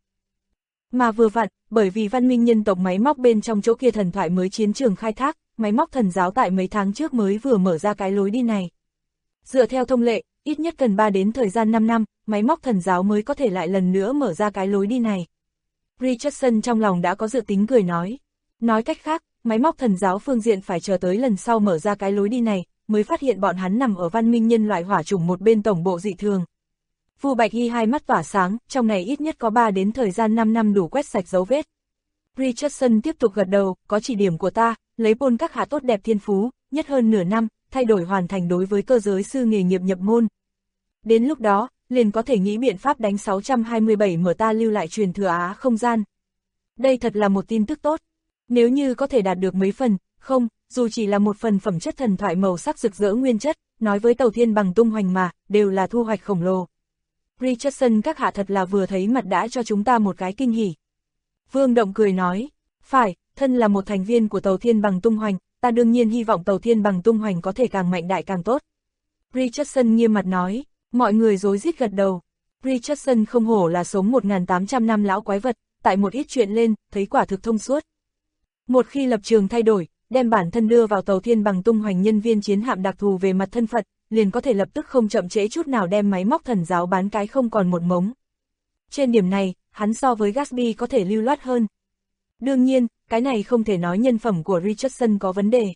Mà vừa vặn, bởi vì văn minh nhân tộc máy móc bên trong chỗ kia thần thoại mới chiến trường khai thác, máy móc thần giáo tại mấy tháng trước mới vừa mở ra cái lối đi này. Dựa theo thông lệ, ít nhất cần 3 đến thời gian 5 năm, máy móc thần giáo mới có thể lại lần nữa mở ra cái lối đi này. Richardson trong lòng đã có dự tính cười nói. Nói cách khác, máy móc thần giáo phương diện phải chờ tới lần sau mở ra cái lối đi này, mới phát hiện bọn hắn nằm ở văn minh nhân loại hỏa chủng một bên tổng bộ dị thường. Vu Bạch Hy hai mắt tỏa sáng, trong này ít nhất có 3 đến thời gian 5 năm đủ quét sạch dấu vết. Richardson tiếp tục gật đầu, có chỉ điểm của ta, lấy Pôn các hạ tốt đẹp thiên phú, nhất hơn nửa năm, thay đổi hoàn thành đối với cơ giới sư nghề nghiệp nhập môn. Đến lúc đó, liền có thể nghĩ biện pháp đánh 627 mở ta lưu lại truyền thừa Á không gian. Đây thật là một tin tức tốt. Nếu như có thể đạt được mấy phần, không, dù chỉ là một phần phẩm chất thần thoại màu sắc rực rỡ nguyên chất, nói với Tàu Thiên Bằng tung hoành mà, đều là thu hoạch khổng lồ. Richardson các hạ thật là vừa thấy mặt đã cho chúng ta một cái kinh hỉ. Vương Động cười nói, phải, thân là một thành viên của Tàu Thiên Bằng tung hoành, ta đương nhiên hy vọng Tàu Thiên Bằng tung hoành có thể càng mạnh đại càng tốt. Richardson nghiêm mặt nói, mọi người rối rít gật đầu. Richardson không hổ là sống 1.800 năm lão quái vật, tại một ít chuyện lên, thấy quả thực thông suốt. Một khi lập trường thay đổi, đem bản thân đưa vào Tàu Thiên Bằng tung hoành nhân viên chiến hạm đặc thù về mặt thân phận, liền có thể lập tức không chậm trễ chút nào đem máy móc thần giáo bán cái không còn một mống. Trên điểm này, hắn so với Gatsby có thể lưu loát hơn. Đương nhiên, cái này không thể nói nhân phẩm của Richardson có vấn đề.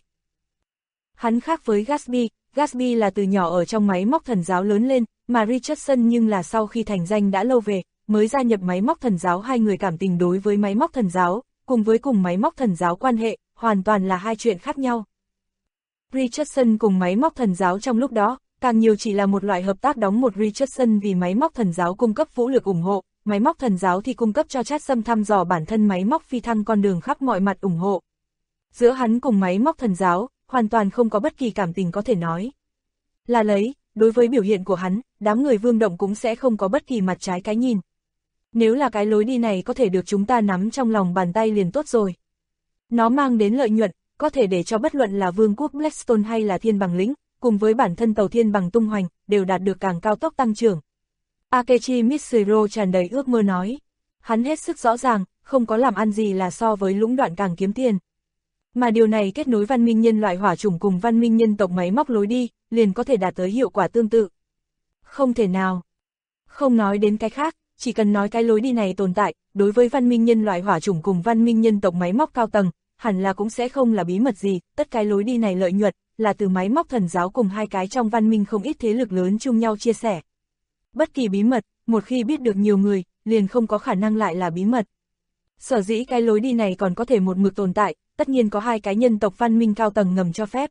Hắn khác với Gatsby, Gatsby là từ nhỏ ở trong máy móc thần giáo lớn lên, mà Richardson nhưng là sau khi thành danh đã lâu về, mới gia nhập máy móc thần giáo. Hai người cảm tình đối với máy móc thần giáo, cùng với cùng máy móc thần giáo quan hệ, hoàn toàn là hai chuyện khác nhau. Richardson cùng máy móc thần giáo trong lúc đó, càng nhiều chỉ là một loại hợp tác đóng một Richardson vì máy móc thần giáo cung cấp vũ lực ủng hộ, máy móc thần giáo thì cung cấp cho Chatsam thăm dò bản thân máy móc phi thăng con đường khắp mọi mặt ủng hộ. Giữa hắn cùng máy móc thần giáo, hoàn toàn không có bất kỳ cảm tình có thể nói. Là lấy, đối với biểu hiện của hắn, đám người Vương Động cũng sẽ không có bất kỳ mặt trái cái nhìn. Nếu là cái lối đi này có thể được chúng ta nắm trong lòng bàn tay liền tốt rồi. Nó mang đến lợi nhuận, có thể để cho bất luận là Vương quốc Blackstone hay là Thiên Bằng lĩnh, cùng với bản thân Tàu Thiên Bằng tung hoành, đều đạt được càng cao tốc tăng trưởng. Akechi Mitsuru tràn đầy ước mơ nói. Hắn hết sức rõ ràng, không có làm ăn gì là so với lũng đoạn càng kiếm tiền. Mà điều này kết nối văn minh nhân loại hỏa chủng cùng văn minh nhân tộc máy móc lối đi, liền có thể đạt tới hiệu quả tương tự. Không thể nào. Không nói đến cái khác, chỉ cần nói cái lối đi này tồn tại, đối với văn minh nhân loại hỏa chủng cùng văn minh nhân tộc máy móc cao tầng, hẳn là cũng sẽ không là bí mật gì, tất cái lối đi này lợi nhuận, là từ máy móc thần giáo cùng hai cái trong văn minh không ít thế lực lớn chung nhau chia sẻ. Bất kỳ bí mật, một khi biết được nhiều người, liền không có khả năng lại là bí mật. Sở dĩ cái lối đi này còn có thể một mực tồn tại, tất nhiên có hai cái nhân tộc văn minh cao tầng ngầm cho phép.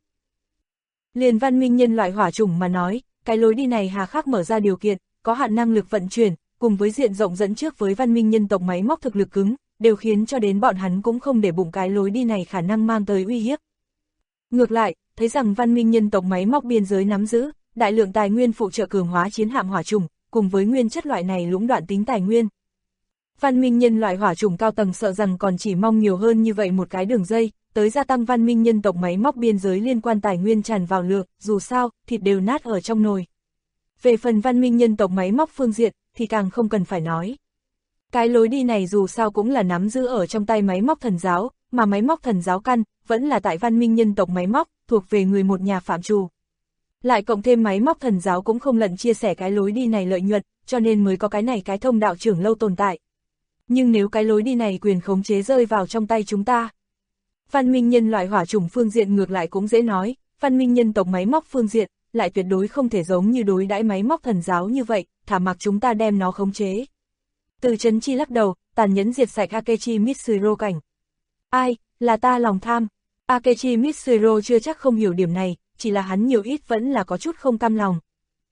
Liền văn minh nhân loại hỏa chủng mà nói, cái lối đi này hà khắc mở ra điều kiện, có hạn năng lực vận chuyển, cùng với diện rộng dẫn trước với văn minh nhân tộc máy móc thực lực cứng, đều khiến cho đến bọn hắn cũng không để bụng cái lối đi này khả năng mang tới uy hiếp. Ngược lại, thấy rằng văn minh nhân tộc máy móc biên giới nắm giữ, đại lượng tài nguyên phụ trợ cường hóa chiến hạm hỏa chủng, cùng với nguyên chất loại này lũng đoạn tính tài nguyên. Văn minh nhân loại hỏa chủng cao tầng sợ rằng còn chỉ mong nhiều hơn như vậy một cái đường dây, tới gia tăng văn minh nhân tộc máy móc biên giới liên quan tài nguyên tràn vào lượng, dù sao, thịt đều nát ở trong nồi. Về phần văn minh nhân tộc máy móc phương diện, thì càng không cần phải nói. Cái lối đi này dù sao cũng là nắm giữ ở trong tay máy móc thần giáo, mà máy móc thần giáo căn, vẫn là tại văn minh nhân tộc máy móc, thuộc về người một nhà phạm trù. Lại cộng thêm máy móc thần giáo cũng không lận chia sẻ cái lối đi này lợi nhuận, cho nên mới có cái này cái thông đạo trưởng lâu tồn tại. Nhưng nếu cái lối đi này quyền khống chế rơi vào trong tay chúng ta, văn minh nhân loại hỏa chủng phương diện ngược lại cũng dễ nói, văn minh nhân tộc máy móc phương diện, lại tuyệt đối không thể giống như đối đãi máy móc thần giáo như vậy, thả mặc chúng ta đem nó khống chế. Từ Chấn Chi lắc đầu, tàn nhẫn diệt sạch Akechi Mitsuro cảnh. Ai, là ta lòng tham. Akechi Mitsuro chưa chắc không hiểu điểm này, chỉ là hắn nhiều ít vẫn là có chút không cam lòng.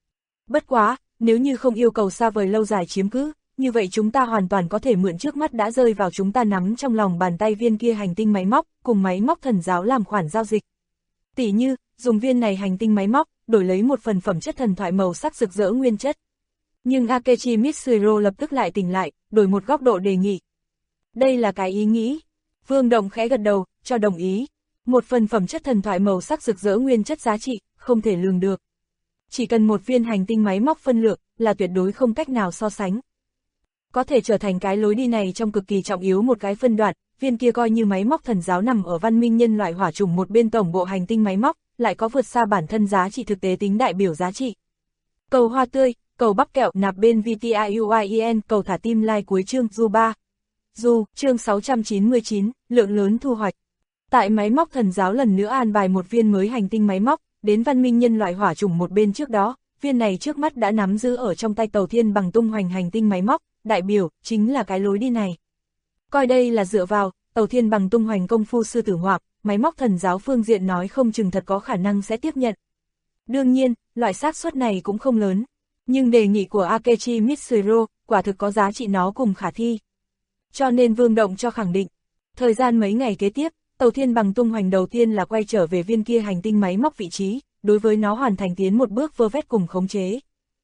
Bất quá, nếu như không yêu cầu xa vời lâu dài chiếm cứ, như vậy chúng ta hoàn toàn có thể mượn trước mắt đã rơi vào chúng ta nắm trong lòng bàn tay viên kia hành tinh máy móc, cùng máy móc thần giáo làm khoản giao dịch. Tỷ như, dùng viên này hành tinh máy móc, đổi lấy một phần phẩm chất thần thoại màu sắc rực rỡ nguyên chất. Nhưng Akechi Mitsuro lập tức lại tỉnh lại, đổi một góc độ đề nghị. Đây là cái ý nghĩ. Vương Động khẽ gật đầu, cho đồng ý. Một phần phẩm chất thần thoại màu sắc rực rỡ nguyên chất giá trị, không thể lường được. Chỉ cần một viên hành tinh máy móc phân lượng, là tuyệt đối không cách nào so sánh. Có thể trở thành cái lối đi này trong cực kỳ trọng yếu một cái phân đoạn, viên kia coi như máy móc thần giáo nằm ở văn minh nhân loại hỏa chủng một bên tổng bộ hành tinh máy móc, lại có vượt xa bản thân giá trị thực tế tính đại biểu giá trị. Cầu hoa tươi, cầu bắp kẹo nạp bên VTIUIEN, cầu thả tim like cuối chương Du 3. Du, chương 699, lượng lớn thu hoạch. Tại máy móc thần giáo lần nữa an bài một viên mới hành tinh máy móc, đến văn minh nhân loại hỏa chủng một bên trước đó, viên này trước mắt đã nắm giữ ở trong tay Tàu Thiên Bằng tung hoành hành tinh máy móc, đại biểu, chính là cái lối đi này. Coi đây là dựa vào, Tàu Thiên Bằng tung hoành công phu sư tử ngoạm, máy móc thần giáo phương diện nói không chừng thật có khả năng sẽ tiếp nhận. Đương nhiên, loại xác suất này cũng không lớn, nhưng đề nghị của Akechi Mitsuro, quả thực có giá trị nó cùng khả thi. Cho nên Vương Động cho khẳng định, thời gian mấy ngày kế tiếp, Tàu Thiên Bằng tung hoành đầu tiên là quay trở về viên kia hành tinh máy móc vị trí, đối với nó hoàn thành tiến một bước vơ vét cùng khống chế.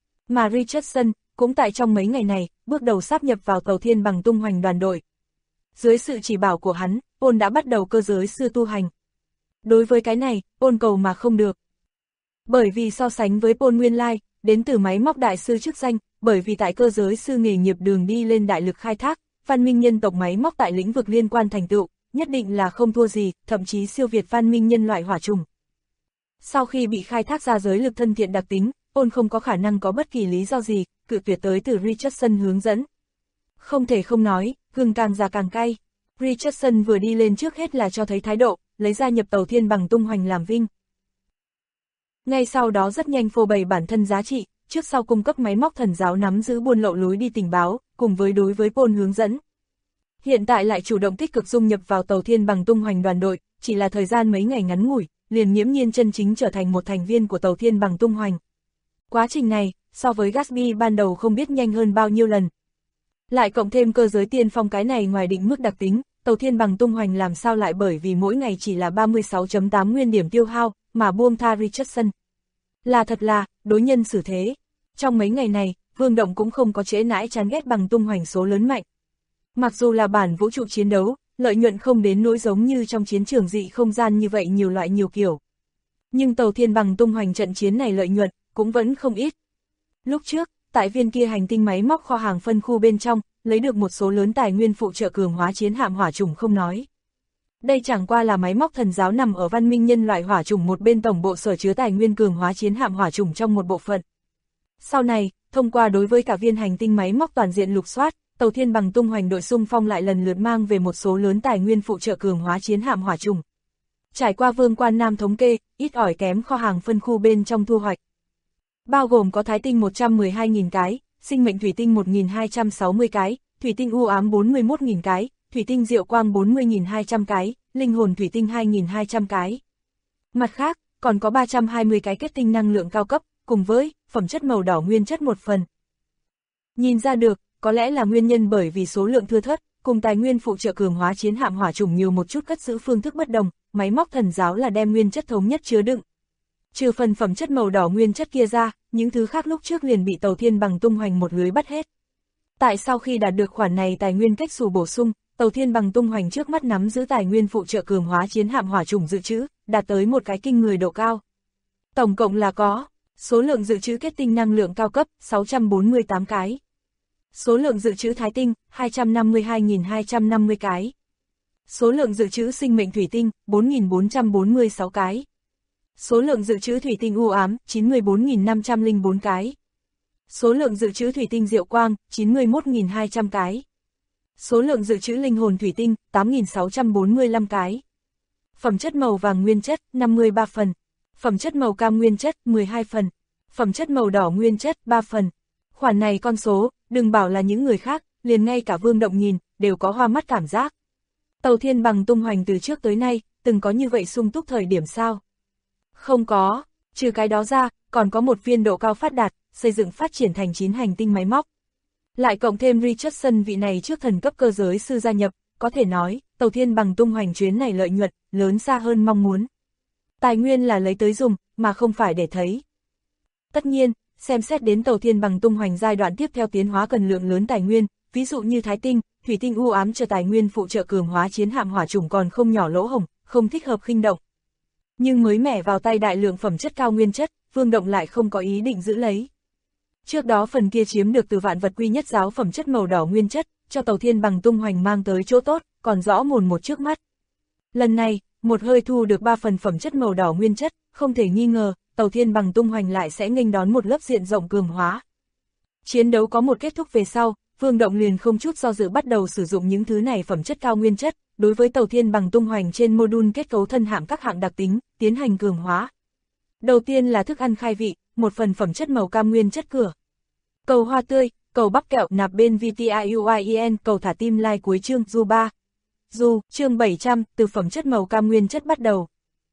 Mà Richardson, cũng tại trong mấy ngày này, bước đầu sáp nhập vào Tàu Thiên Bằng tung hoành đoàn đội. Dưới sự chỉ bảo của hắn, Ôn đã bắt đầu cơ giới sư tu hành. Đối với cái này, Ôn cầu mà không được. Bởi vì so sánh với Ôn nguyên lai, đến từ máy móc đại sư chức danh, bởi vì tại cơ giới sư nghề nghiệp đường đi lên đại lực khai thác, văn minh nhân tộc máy móc tại lĩnh vực liên quan thành tựu, nhất định là không thua gì, thậm chí siêu việt văn minh nhân loại hỏa trùng. Sau khi bị khai thác ra giới lực thân thiện đặc tính, Ôn không có khả năng có bất kỳ lý do gì, cự tuyệt tới từ Richardson hướng dẫn. Không thể không nói, gừng càng già càng cay. Richardson vừa đi lên trước hết là cho thấy thái độ, lấy ra nhập Tàu Thiên Bằng tung hoành làm vinh. Ngay sau đó rất nhanh phô bày bản thân giá trị, trước sau cung cấp máy móc thần giáo nắm giữ buôn lậu lối đi tình báo, cùng với đối với Paul hướng dẫn. Hiện tại lại chủ động tích cực dung nhập vào Tàu Thiên Bằng tung hoành đoàn đội, chỉ là thời gian mấy ngày ngắn ngủi, liền nghiễm nhiên chân chính trở thành một thành viên của Tàu Thiên Bằng tung hoành. Quá trình này, so với Gatsby ban đầu không biết nhanh hơn bao nhiêu lần. Lại cộng thêm cơ giới tiên phong cái này ngoài định mức đặc tính, Tàu Thiên Bằng tung hoành làm sao lại bởi vì mỗi ngày chỉ là 36.8 nguyên điểm tiêu hao, mà buông tha Richardson. Là thật là, đối nhân xử thế. Trong mấy ngày này, Vương Động cũng không có trễ nãi chán ghét bằng tung hoành số lớn mạnh. Mặc dù là bản vũ trụ chiến đấu, lợi nhuận không đến nỗi giống như trong chiến trường dị không gian như vậy nhiều loại nhiều kiểu. Nhưng Tàu Thiên Bằng tung hoành trận chiến này lợi nhuận, cũng vẫn không ít. Lúc trước, tại viên kia hành tinh máy móc kho hàng phân khu bên trong, lấy được một số lớn tài nguyên phụ trợ cường hóa chiến hạm hỏa chủng không nói. Đây chẳng qua là máy móc thần giáo nằm ở văn minh nhân loại hỏa chủng một bên tổng bộ sở chứa tài nguyên cường hóa chiến hạm hỏa chủng trong một bộ phận. Sau này, thông qua đối với cả viên hành tinh máy móc toàn diện lục soát, Tàu Thiên Bằng tung hoành đội xung phong lại lần lượt mang về một số lớn tài nguyên phụ trợ cường hóa chiến hạm hỏa chủng. Trải qua Vương Quan Nam thống kê, ít ỏi kém kho hàng phân khu bên trong thu hoạch. Bao gồm có thái tinh 112.000 cái, sinh mệnh thủy tinh 1.260 cái, thủy tinh u ám 41.000 cái, thủy tinh diệu quang 40.200 cái, linh hồn thủy tinh 2.200 cái. Mặt khác, còn có 320 cái kết tinh năng lượng cao cấp, cùng với phẩm chất màu đỏ nguyên chất một phần. Nhìn ra được, có lẽ là nguyên nhân bởi vì số lượng thưa thớt, cùng tài nguyên phụ trợ cường hóa chiến hạm hỏa chủng nhiều một chút cất giữ phương thức bất đồng, máy móc thần giáo là đem nguyên chất thống nhất chứa đựng. Trừ phần phẩm chất màu đỏ nguyên chất kia ra, những thứ khác lúc trước liền bị Tàu Thiên Bằng tung hoành một lưới bắt hết. Tại sau khi đạt được khoản này tài nguyên cách xù bổ sung, Tàu Thiên Bằng tung hoành trước mắt nắm giữ tài nguyên phụ trợ cường hóa chiến hạm hỏa chủng dự trữ, đạt tới một cái kinh người độ cao. Tổng cộng là có số lượng dự trữ kết tinh năng lượng cao cấp 648 cái, số lượng dự trữ thái tinh 252.250 cái, số lượng dự trữ sinh mệnh thủy tinh 4.446 cái, số lượng dự trữ thủy tinh u ám 94.504 cái, số lượng dự trữ thủy tinh diệu quang 91.200 cái, số lượng dự trữ linh hồn thủy tinh 8.645 cái, phẩm chất màu vàng nguyên chất 53 phần, Phẩm chất màu cam nguyên chất 12 phần, phẩm chất màu đỏ nguyên chất 3 phần. Khoản này con số, đừng bảo là những người khác, liền ngay cả Vương Động nhìn, đều có hoa mắt cảm giác. Tàu thiên bằng tung hoành từ trước tới nay, từng có như vậy sung túc thời điểm sao? Không có, trừ cái đó ra, còn có một viên độ cao phát đạt, xây dựng phát triển thành 9 hành tinh máy móc. Lại cộng thêm Richardson vị này trước thần cấp cơ giới sư gia nhập, có thể nói, tàu thiên bằng tung hoành chuyến này lợi nhuận, lớn xa hơn mong muốn. Tài nguyên là lấy tới dùng, mà không phải để thấy. Tất nhiên, xem xét đến tàu thiên bằng tung hoành giai đoạn tiếp theo tiến hóa cần lượng lớn tài nguyên, ví dụ như thái tinh, thủy tinh u ám chờ tài nguyên phụ trợ cường hóa chiến hạm hỏa chủng còn không nhỏ lỗ hổng, không thích hợp khinh động. Nhưng mới mẻ vào tay đại lượng phẩm chất cao nguyên chất, Vương Động lại không có ý định giữ lấy. Trước đó phần kia chiếm được từ vạn vật quy nhất giáo phẩm chất màu đỏ nguyên chất, cho tàu thiên bằng tung hoành mang tới chỗ tốt, còn rõ mồn một trước mắt. Lần này, một hơi thu được 3 phần phẩm chất màu đỏ nguyên chất, không thể nghi ngờ, tàu thiên bằng tung hoành lại sẽ nghênh đón một lớp diện rộng cường hóa. Chiến đấu có một kết thúc về sau, Vương Động liền không chút do dự bắt đầu sử dụng những thứ này phẩm chất cao nguyên chất, đối với tàu thiên bằng tung hoành trên module kết cấu thân hạm các hạng đặc tính, tiến hành cường hóa. Đầu tiên là thức ăn khai vị, một phần phẩm chất màu cam nguyên chất cửa. Cầu hoa tươi, cầu bắp kẹo nạp bên VTIUIEN, cầu thả tim like cuối chương Du 3. Du, chương 700, từ phẩm chất màu cam nguyên chất bắt đầu.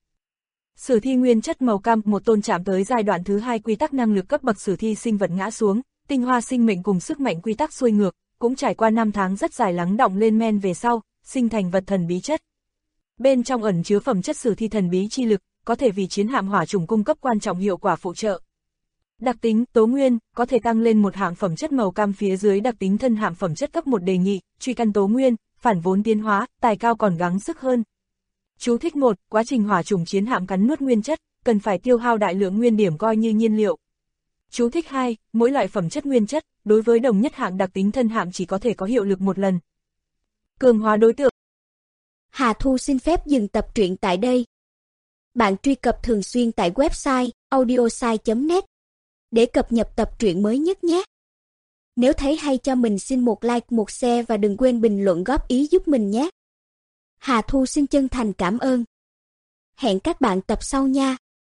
Sử thi nguyên chất màu cam, một tôn chạm tới giai đoạn thứ 2 quy tắc năng lực cấp bậc sử thi sinh vật ngã xuống, tinh hoa sinh mệnh cùng sức mạnh quy tắc xuôi ngược, cũng trải qua 5 tháng rất dài lắng đọng lên men về sau, sinh thành vật thần bí chất. Bên trong ẩn chứa phẩm chất sử thi thần bí chi lực, có thể vì chiến hạm hỏa chủng cung cấp quan trọng hiệu quả phụ trợ. Đặc tính, tố nguyên, có thể tăng lên một hạng phẩm chất màu cam phía dưới đặc tính thân hạm phẩm chất cấp 1 đề nghị, truy căn tố nguyên, phản vốn tiến hóa, tài cao còn gắng sức hơn. Chú thích 1, quá trình hỏa chủng chiến hạm cắn nuốt nguyên chất, cần phải tiêu hao đại lượng nguyên điểm coi như nhiên liệu. Chú thích 2, mỗi loại phẩm chất nguyên chất, đối với đồng nhất hạng đặc tính thân hạm chỉ có thể có hiệu lực một lần. Cường hóa đối tượng. Hà Thu xin phép dừng tập truyện tại đây. Bạn truy cập thường xuyên tại website audiosai.net để cập nhật tập truyện mới nhất nhé. Nếu thấy hay cho mình xin một like, một share và đừng quên bình luận góp ý giúp mình nhé. Hà Thu xin chân thành cảm ơn. Hẹn các bạn tập sau nha.